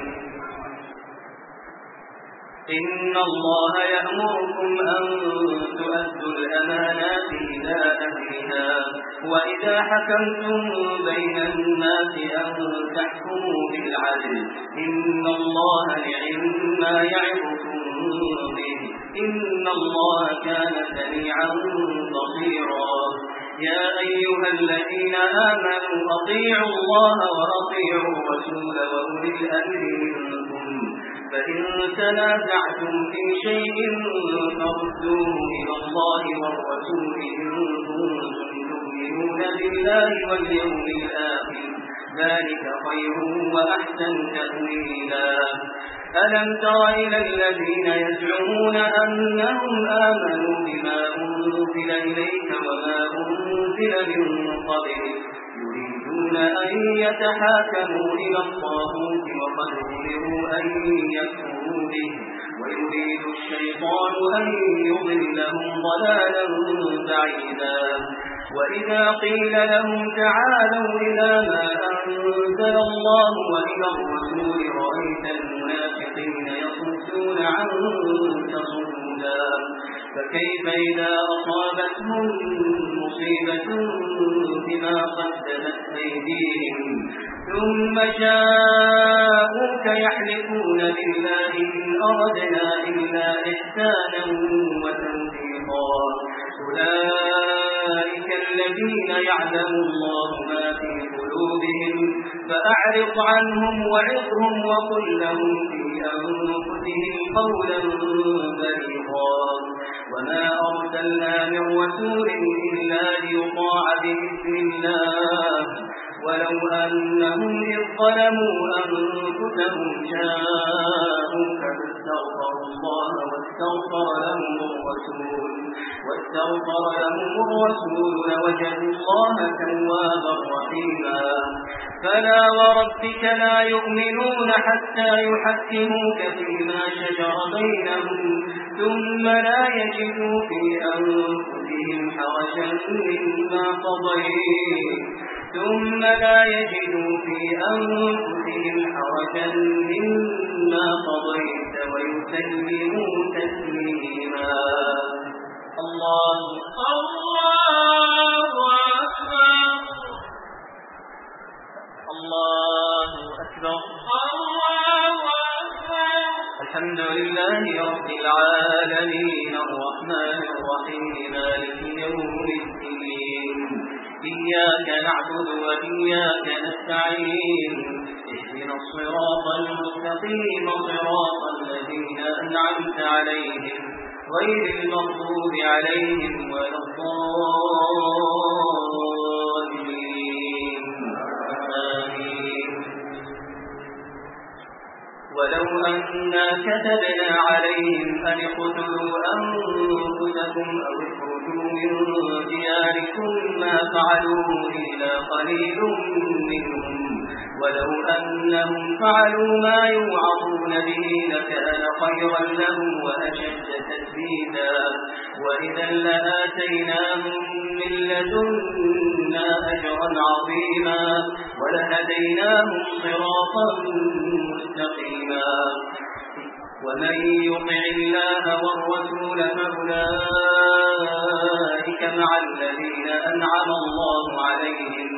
C: إن الله يأمركم أن تؤدوا الأمانات إلى أهلها وإذا حكمتم بين الناس أن تحكموا بالعدل إن الله نعم ما يعظكم به إن الله كان سميعا بصيرا. يا أيها الذين آمنوا أطيعوا الله وأطيعوا الرسول وأولي الأمر منكم فإن تنازعتم في شيء فردوه إلى الله والرسول إن كنتم تؤمنون بالله واليوم الآخر ذلك خير وأحسن تأويلا. ألم تر إلى الذين يزعمون أنهم آمنوا بما أنزل إليك وما أنزل من قبلك يريدون أن يتحاكموا إلى الطاغوت وقد أمروا أن يكفروا به ويريد الشيطان أن يضلهم ضلالا بعيدا. وإذا قيل لهم تعالوا إلى ما أنزل الله وإلى الرسول رأيت المنافقين يصدون عنك صدودا. فكيف إذا أصابتهم مصيبة بما قدمت أيديهم ثم جاءوك يحلفون بالله إن أردنا إلا إحسانا وتوفيقا أولئك الذين يعلم الله ما في قلوبهم فأعرض عنهم وعظهم وقل لهم في أنفسهم قولا بليغا. وما أرسلنا من رسول إلا ليطاع بإذن الله ولو أنهم إذ ظلموا أنفسهم جاءوك فاستغفروا الله واستغفر لهم الرسول واستغفر لهم الرسول لوجدوا الله توابا رحيما. فلا وربك لا يؤمنون حتى يحكموك فيما شجر بينهم ثم لا يجدوا في أنفسهم حرجا مما قضيت ثم لا يجدوا في أنفسهم حرجا مما قضيت ويسلموا تسليما. الله
A: الله أكبر
C: الله أكبر
A: الله أكبر.
C: الحمد لله رب العالمين الرحمن الرحيم مالك يوم الدين إياك نعبد وإياك نستعين اهدنا الصراط المستقيم صراط الذين أنعمت عليهم غير المغضوب عليهم ولا الضالين آمين. ولو أنا كتبنا عليهم أن اقتلوا أنفسكم أو اخرجوا من دياركم ما فعلوه إلا قليل منهم ولو أنهم فعلوا ما يوعظون به لكان خيرا لهم وأشد تثبيتا وإذا لآتيناهم من لدنا أجرا عظيما ولهديناهم صراطا مستقيما. ومن يطع الله والرسول فأولئك مع الذين أنعم الله عليهم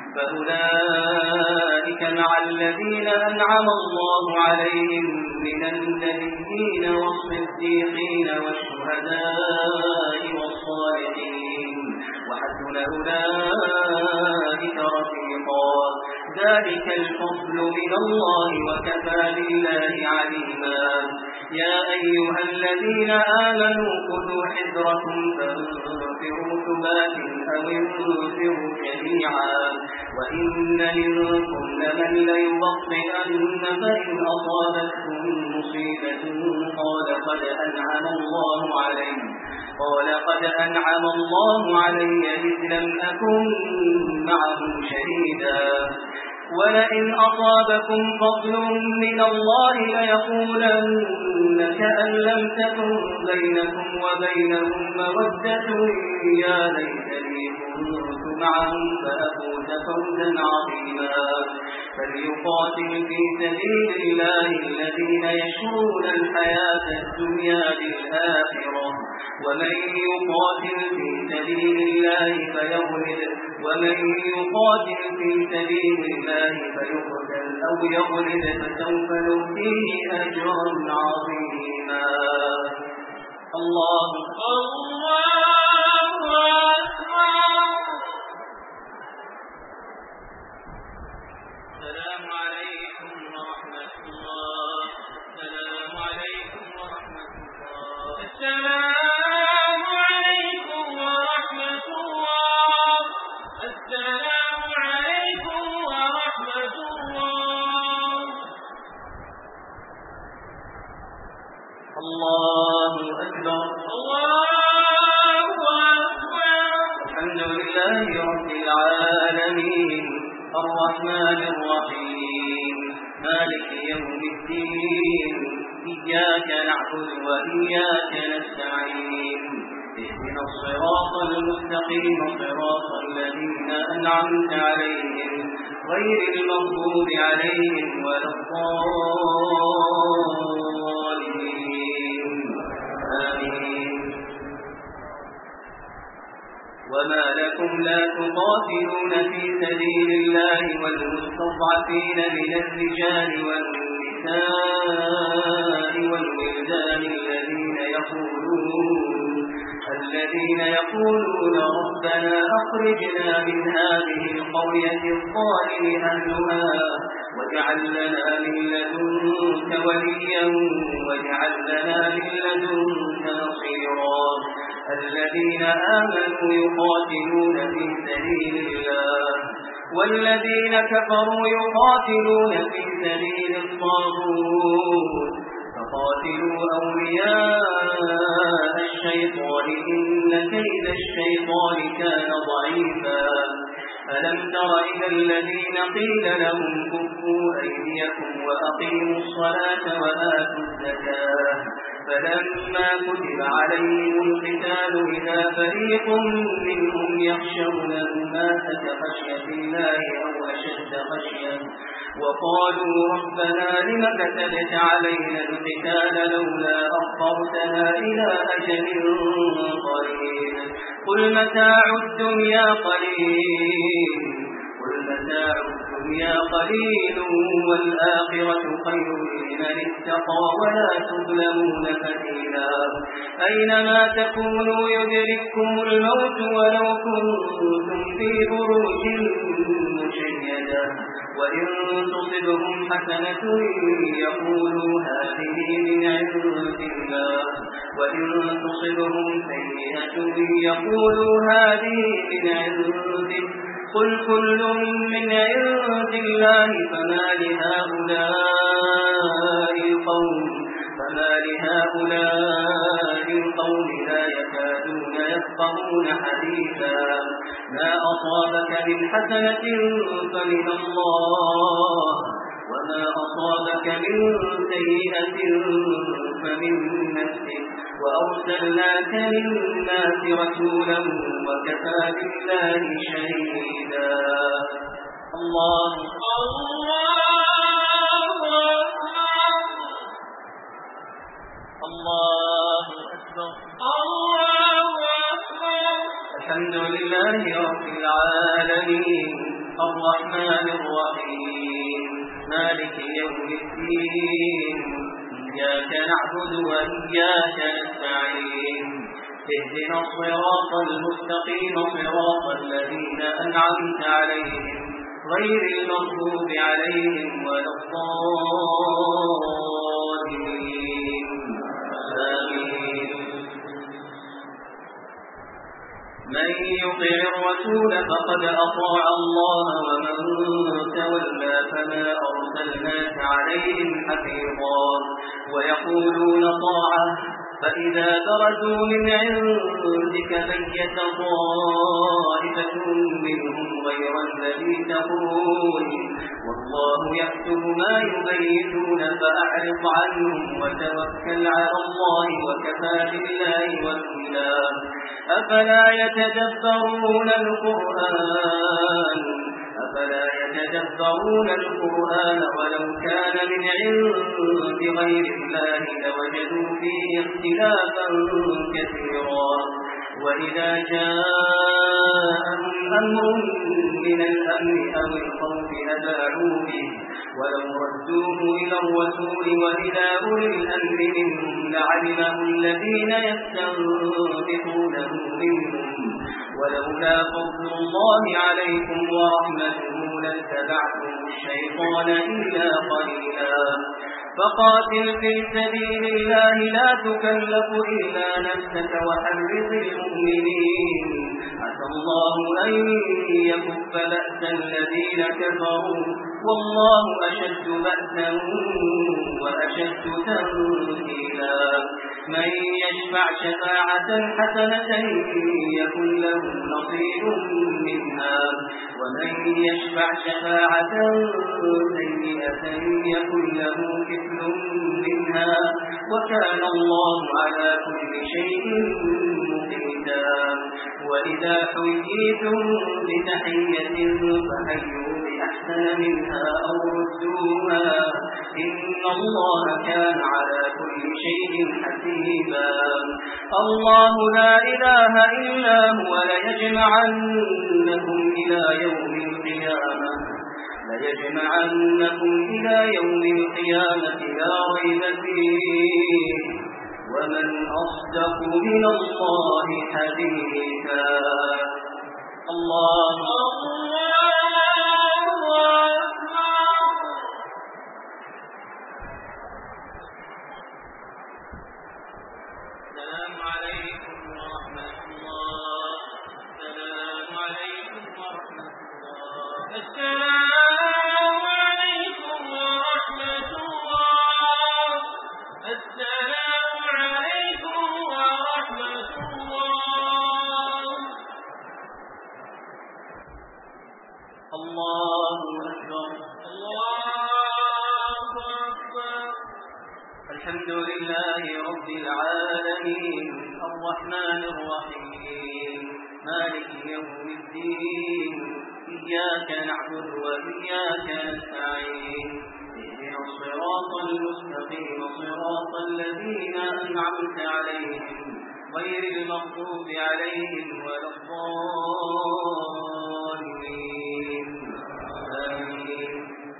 C: فأولئك مع الذين أنعم الله عليهم من النبيين والصديقين والشهداء والصالحين وحسن أولئك رفيقا. ذلك الفضل من الله وكفى بالله عليما. يا أيها الذين آمنوا خذوا حذركم فانفروا ثبات أو انفروا جميعا وإن منكم لمن ليبطئن فإن أصابتكم مصيبة قال قد أنعم الله علي قال قد أنعم الله علي إذ لم أكن معهم شهيدا ولئن أصابكم فضل من الله ليقولن كأن لم تكن بينكم وبينهم مودة يا ليتني كنت معهم فأفوز فوزا عظيما فليقاتل في سبيل الله الذين يشرون الحياة الدنيا بالآخرة ومن يقاتل في سبيل الله فيغلب ومن يقاتل في سبيل الله فيقتل أو يغلب فسوف نؤتيه أجرا عظيما الله
A: الله أكبر.
C: السلام عليكم ورحمة الله. السلام عليكم ورحمة الله.
A: السلام عليكم ورحمة الله. السلام عليكم ورحمة الله.
C: الله أكبر.
A: الله أكبر.
C: الحمد لله رب العالمين الرحمن الرحيم مالك يوم الدين إياك نعبد وإياك نستعين اهدنا الصراط المستقيم صراط الذين أنعمت عليهم غير المغضوب عليهم ولا الضالين آمين. وما لكم لا تقاتلون في سبيل الله والمستضعفين من الرجال والنساء والولدان الذين يقولون الذين يقولون ربنا أخرجنا من هذه القرية الظالم أهلها واجعل لنا من لدنك وليا واجعل لنا من لدنك نصيرا الذين آمنوا يقاتلون في سبيل الله والذين كفروا يقاتلون في سبيل الطاغوت فقاتلوا أولياء الشيطان إن كيد الشيطان كان ضعيفا ألم تر إلى الذين قيل لهم كفوا أيديكم وأقيموا الصلاة وآتوا الزكاة فلما كتب عليهم القتال إذا فريق منهم يخشون الناس كخشية الله أو أشد خشية وقالوا ربنا لم كتبت علينا القتال لولا أخرتنا إلى أجل قريب قل متاع الدنيا قليل قل متاع الدنيا قليل والآخرة خير لمن اتقى ولا تظلمون فتيلا أينما تكونوا يدرككم الموت ولو كنتم في بروج مشيدة وإن تصبهم حسنة يقولوا هذه من عند الله وإن تصبهم سيئة يقولوا هذه من عندك قل كل من عند الله فما لهؤلاء القوم فما لهؤلاء القوم لا يكادون يفقهون حديثا ما أصابك من حسنة فمن الله وما أصابك من سيئة فمن نفسك وأرسلناك للناس رسولا وكفى بالله شهيدا الله الله أكبر
A: الله أكبر.
C: الحمد لله رب العالمين الرحمن الرحيم مالك يوم الدين إياك نعبد وإياك نستعين اهدنا الصراط المستقيم صراط الذين أنعمت عليهم غير المغضوب عليهم ولا الضالين يطع الرسول فقد أطاع الله ومن تولى فما أرسلناك عليهم حفيظا ويقولون طاعة فإذا برزوا من عندك بيت طائفة منهم غير الذي تقول والله يكتب ما يبيتون فأعرض عنهم وتوكل على الله وكفى بالله وكيلا أفلا يتدبرون القرآن أفلا يتدبرون القرآن ولو كان من عند غير الله لوجدوا فيه اختلافا كثيرا وإذا جاءهم أمر من الأمن أو الخوف أذاعوا به ولو ردوه إلى الرسول وإلى أولي الأمر منهم لعلمه الذين يستنبطونه منهم ولولا فضل الله عليكم ورحمته لاتبعتم الشيطان إلا قليلا فقاتل في سبيل الله لا تكلف إلا نفسك وحرض المؤمنين عسى الله أن يكف بأس الذين كفروا والله أشد بأسا وأشد تنكيلا من يشفع شفاعة حسنة يكن له نصيب منها ومن يشفع شفاعة سيئة يكن له كفل منها وكان الله على كل شيء مقيتا وإذا حييتم بتحية فحيوا بأحسن منها أو ردوها إن الله كان على كل شيء حسيبا الله لا إله إلا هو ليجمعنكم إلى يوم القيامة ليجمعنكم إلى يوم القيامة لا ريب فيه ومن أصدق من الله حديثا الله
A: السلام عليكم ورحمة الله السلام عليكم ورحمة الله السلام عليكم ورحمة الله السلام عليكم ورحمة الله
C: الله أكبر
A: الله أكبر
C: الحمد لله رب العالمين الرحمن الرحيم مالك يوم الدين إياك نعبد وإياك نستعين اهدنا الصراط المستقيم صراط الذين أنعمت عليهم غير المغضوب عليهم ولا الضالين آمين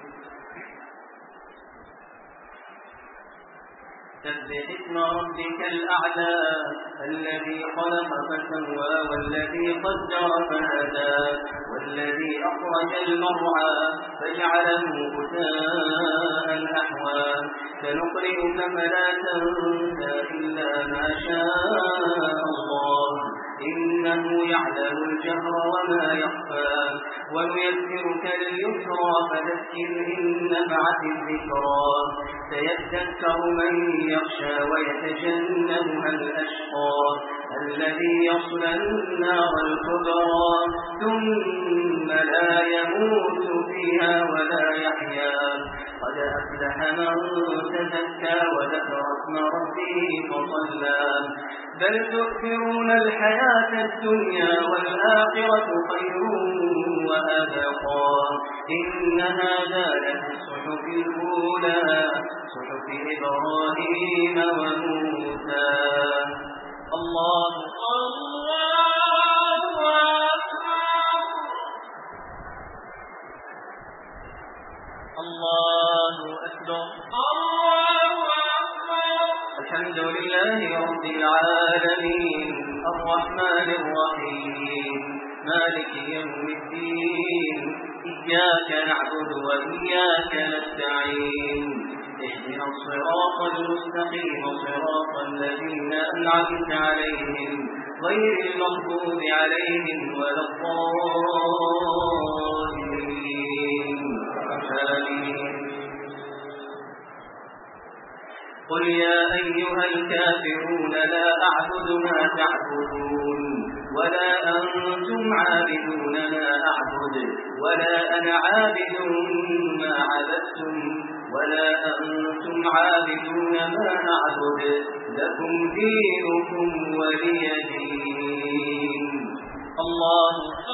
C: سبح اسم ربك الأعلى الذي خلق فسوى والذي قدر فهدى والذي أخرج المرعى فجعله غثاء أحوى سنقرئك فلا تنسى إلا ما شاء الله إنه يعلم الجهر وما يخفى ونيسرك لليسرى فذكر إن نفعت الذكرى سيذكر من يخشى ويتجنبها الأشقى الذي يصلى النار الكبرى ثم لا يموت فيها ولا يحيا قد أفلح من تزكى وذكر اسم ربه فصلى بل تؤثرون الحياة الدنيا والآخرة خير وأبقى إن هذا لفي الصحف الأولى صحف إبراهيم وموسى الله
A: الله أكبر
C: الله أكبر
A: الله أكبر
C: الحمد لله رب العالمين الرحمن الرحيم مالك يوم الدين إياك نعبد وإياك نستعين اهدنا الصراط المستقيم صراط الذين أنعمت عليهم غير المغضوب عليهم ولا الضالين آمين. قل يا أيها الكافرون لا أعبد ما تعبدون ولا أنتم عابدون ما أعبد ولا أنا عابد ما عبدتم ولا أنتم عابدون ما أعبد لكم دينكم ولي دين. الله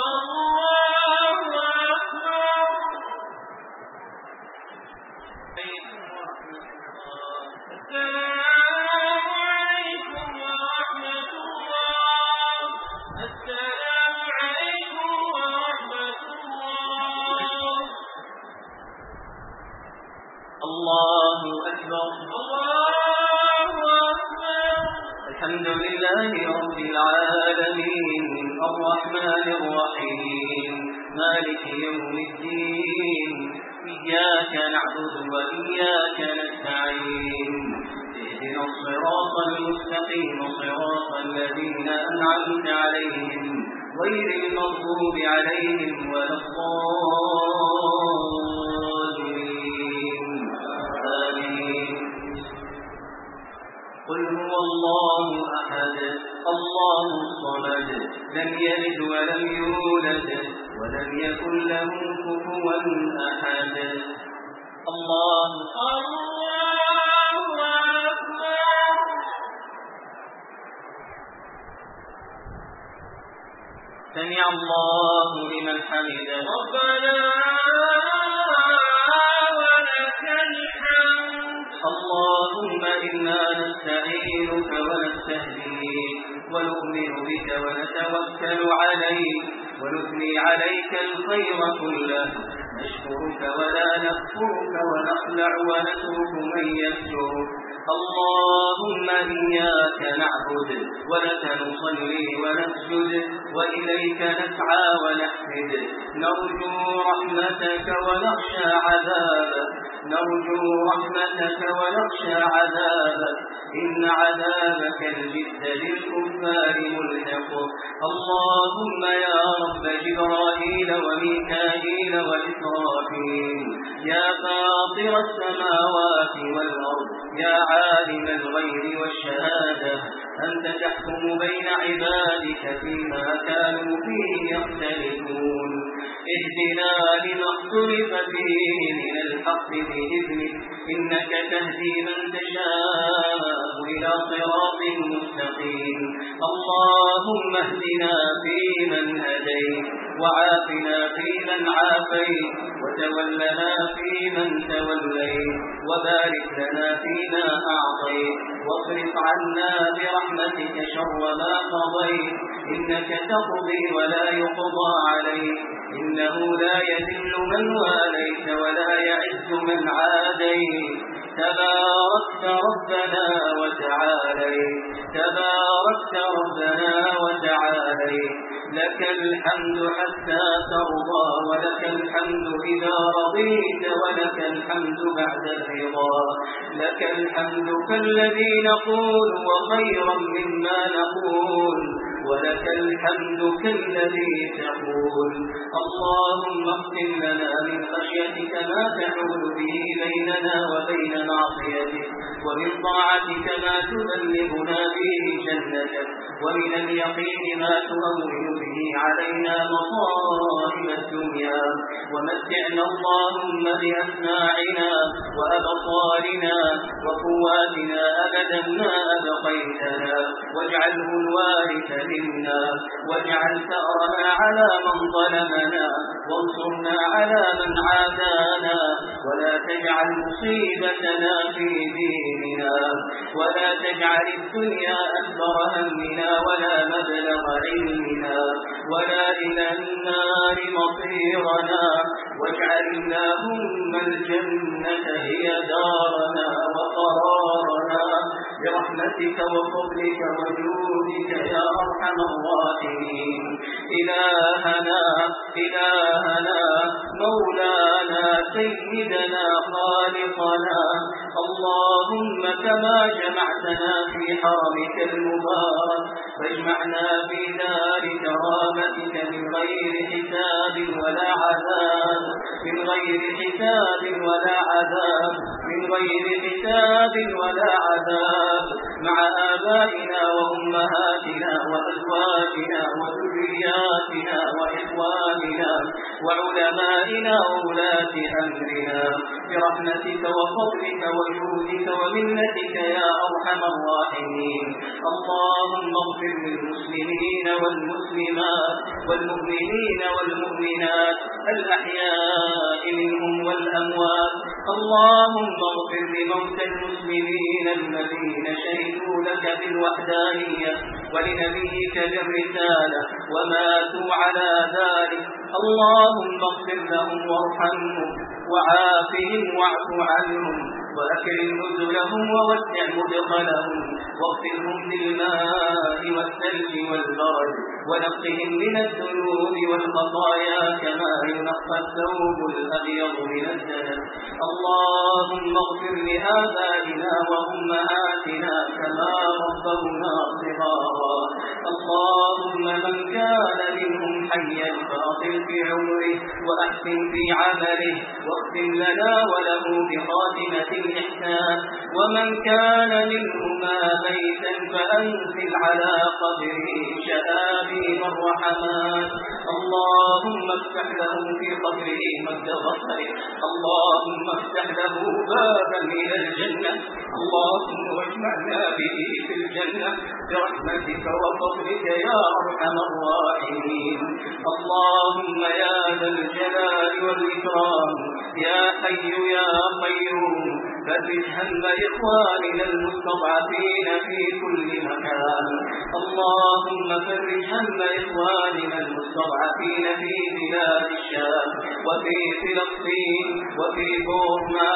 C: الله أكبر. الله أكبر. الحمد لله رب العالمين الرحمن الرحيم مالك يوم الدين إياك نعبد وإياك نستعين اهدنا الصراط المستقيم صراط الذين أنعمت عليهم غير المغضوب عليهم ولا الضالين آمين. قل هو الله أحد الله الصمد لم يلد ولم يولد ولم يكن له كفوا أحد. الله الله أكبر. سمع الله لمن حمده ربنا ولك الحمد. اللهم إنا نستعينك ونستهديك ونؤمن بك ونتوكل عليك ونثني عليك الخير كله نشكرك ولا نكفرك ونخلع ونترك من يفجرك. اللهم إياك نعبد ولك نصلي ونسجد وإليك نسعى ونحمد نرجو رحمتك ونخشى عذابك نرجو رحمتك ونخشى عذابك إن عذابك الجد للكفار ملحق. اللهم يا رب جبرائيل وميكائيل وإسرافيل يا فاطر السماوات والأرض يا عالم الغيب والشهادة أنت تحكم بين عبادك فيما كانوا فيه يختلفون اهدنا لما اختلف فيه من الحق بإذنك إنك تهدي من تشاء إلى صراط مستقيم. اللهم اهدنا فيمن هديت وعافنا فيمن عافيت وتولنا فيمن توليت وبارك لنا فيما أعطيت واصرف عنا برحمتك شر ما قضيت إنك تقضي ولا يقضى عليك إنه لا يذل من واليت ولا يعز من عاديت. تباركت ربنا وتعاليت تباركت ربنا وتعاليت لك الحمد حتى ترضى ولك الحمد إذا رضيت ولك الحمد بعد الرضا. لك الحمد كالذي نقول وخيرا مما نقول ولك الحمد كالذي تقول. اللهم اغفر لنا من خشيتك ما تحول به بيننا وبين معصيتك ومن طاعتك ما تبلغنا به جنتك ومن اليقين ما تهون به علينا مصائب الدنيا ومتعنا اللهم بأسماعنا وأبصارنا وقواتنا أبدا ما أبقيتنا واجعله الوارث منا واجعل ثأرنا على من ظلمنا وانصرنا على من عادانا ولا تجعل مصيبتنا في ديننا ولا تجعل الدنيا أكبر همنا ولا مبلغ علمنا ولا إلى النار مصيرنا واجعل اللهم الجنة هي دارنا وقرارنا برحمتك وفضلك وجودك يا أرحم الراحمين. إلهنا إلهنا مولانا سيدنا خالقنا اللهم كما جمعتنا في حرمك المبارك فاجمعنا في دار كرامتك من غير حساب ولا عذاب من غير حساب ولا عذاب من غير حساب ولا عذاب مع آبائنا وأمهاتنا وأزواجنا وذرياتنا وإخواننا وعلمائنا وولاة أمرنا برحمتك وفضلك وجودك ومنتك يا أرحم الراحمين. اللهم اغفر للمسلمين والمسلمات والمؤمنين والمؤمنات الأحياء منهم والأموات. اللهم اغفر لموتى المسلمين الذين شهدوا لك بالوحدانية ولنبيك بالرسالة وماتوا على ذلك. اللهم اغفر لهم وارحمهم وعافهم واعف عنهم وأكرم نزلهم ووسع مدخلهم واغفرهم بالماء والثلج والبرد ونقهم من الذنوب والخطايا كما ينقى الثوب الأبيض من الدنس. اللهم اغفر لآبائنا وأمهاتنا كما ربونا صغارا. اللهم من كان منهم حيا فأطل في عمره وأحسن في عمله واختم لنا وله بخاتمة الإحسان. ومن كان منهما ميتا فأنزل على قبره شآبيب الرحمات. اللهم افتح له في قبره مد بصره. اللهم افتح له بابا إلى الجنة. اللهم واجمعنا به في الجنة برحمتك وفضلك يا أرحم الراحمين. اللهم يا ذا الجلال والإكرام يا حي يا قيوم فرج هم إخواننا المستضعفين في كل مكان. اللهم فرج هم إخواننا المستضعفين في بلاد الشام وفي فلسطين وفي بورما.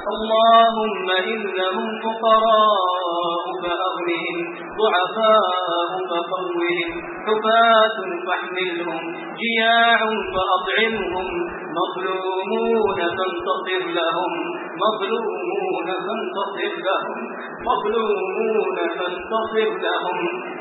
C: اللهم إنهم فقراء فأغنهم ضعفاء فقوهم حفاة فاحملهم جياع فأطعمهم مظلومون فانتصر لهم مظلومون فانتصر لهم مظلومون فانتصر لهم.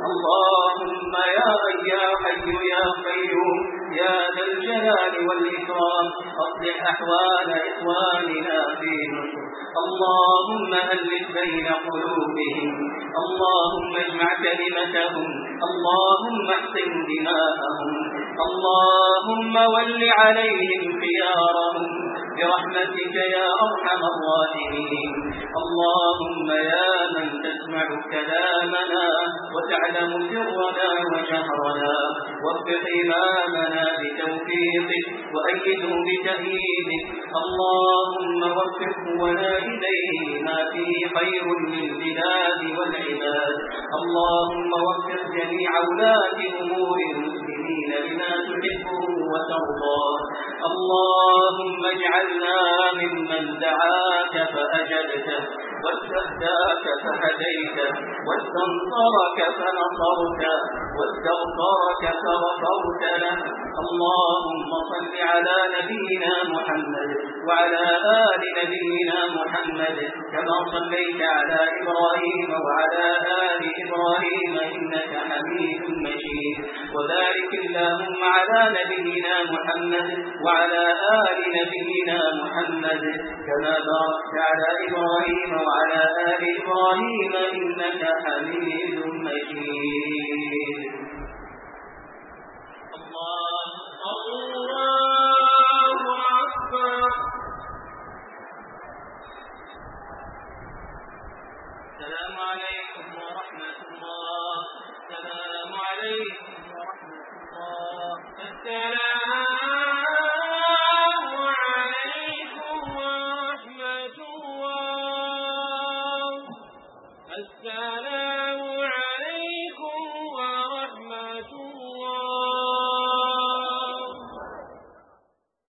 C: اللهم يا يا حي يا قيوم يا ذا الجلال والإكرام أصلح أحوال إخواننا في مصر. اللهم ألف بين قلوبهم. اللهم اجمع كلمتهم. اللهم احقن دماءهم. اللهم ول عليهم خيارهم برحمتك يا أرحم الراحمين. اللهم يا من تسمع كلامنا وتعلم سرنا وجهرنا وفق إمامنا بتوفيقك وأيده بتأييدك. اللهم وفقه ولا إليه ما فيه خير للبلاد والعباد. اللهم وفق جميع ولاة أمور المسلمين لما تحبه وترضاه. اللهم اجعلنا ممن دعاك فأجبته واستهداك فهديته واستنصرك فنصرته واستغفرك فغفرت له. اللهم صل على نبينا محمد وعلى آل نبينا محمد كما صليت على إبراهيم وعلى آل إبراهيم إنك حميد مجيد. وبارك اللهم على نبينا محمد وعلى آل نبينا محمد كما باركت على إبراهيم وعلى آل إبراهيم إنك حميد مجيد.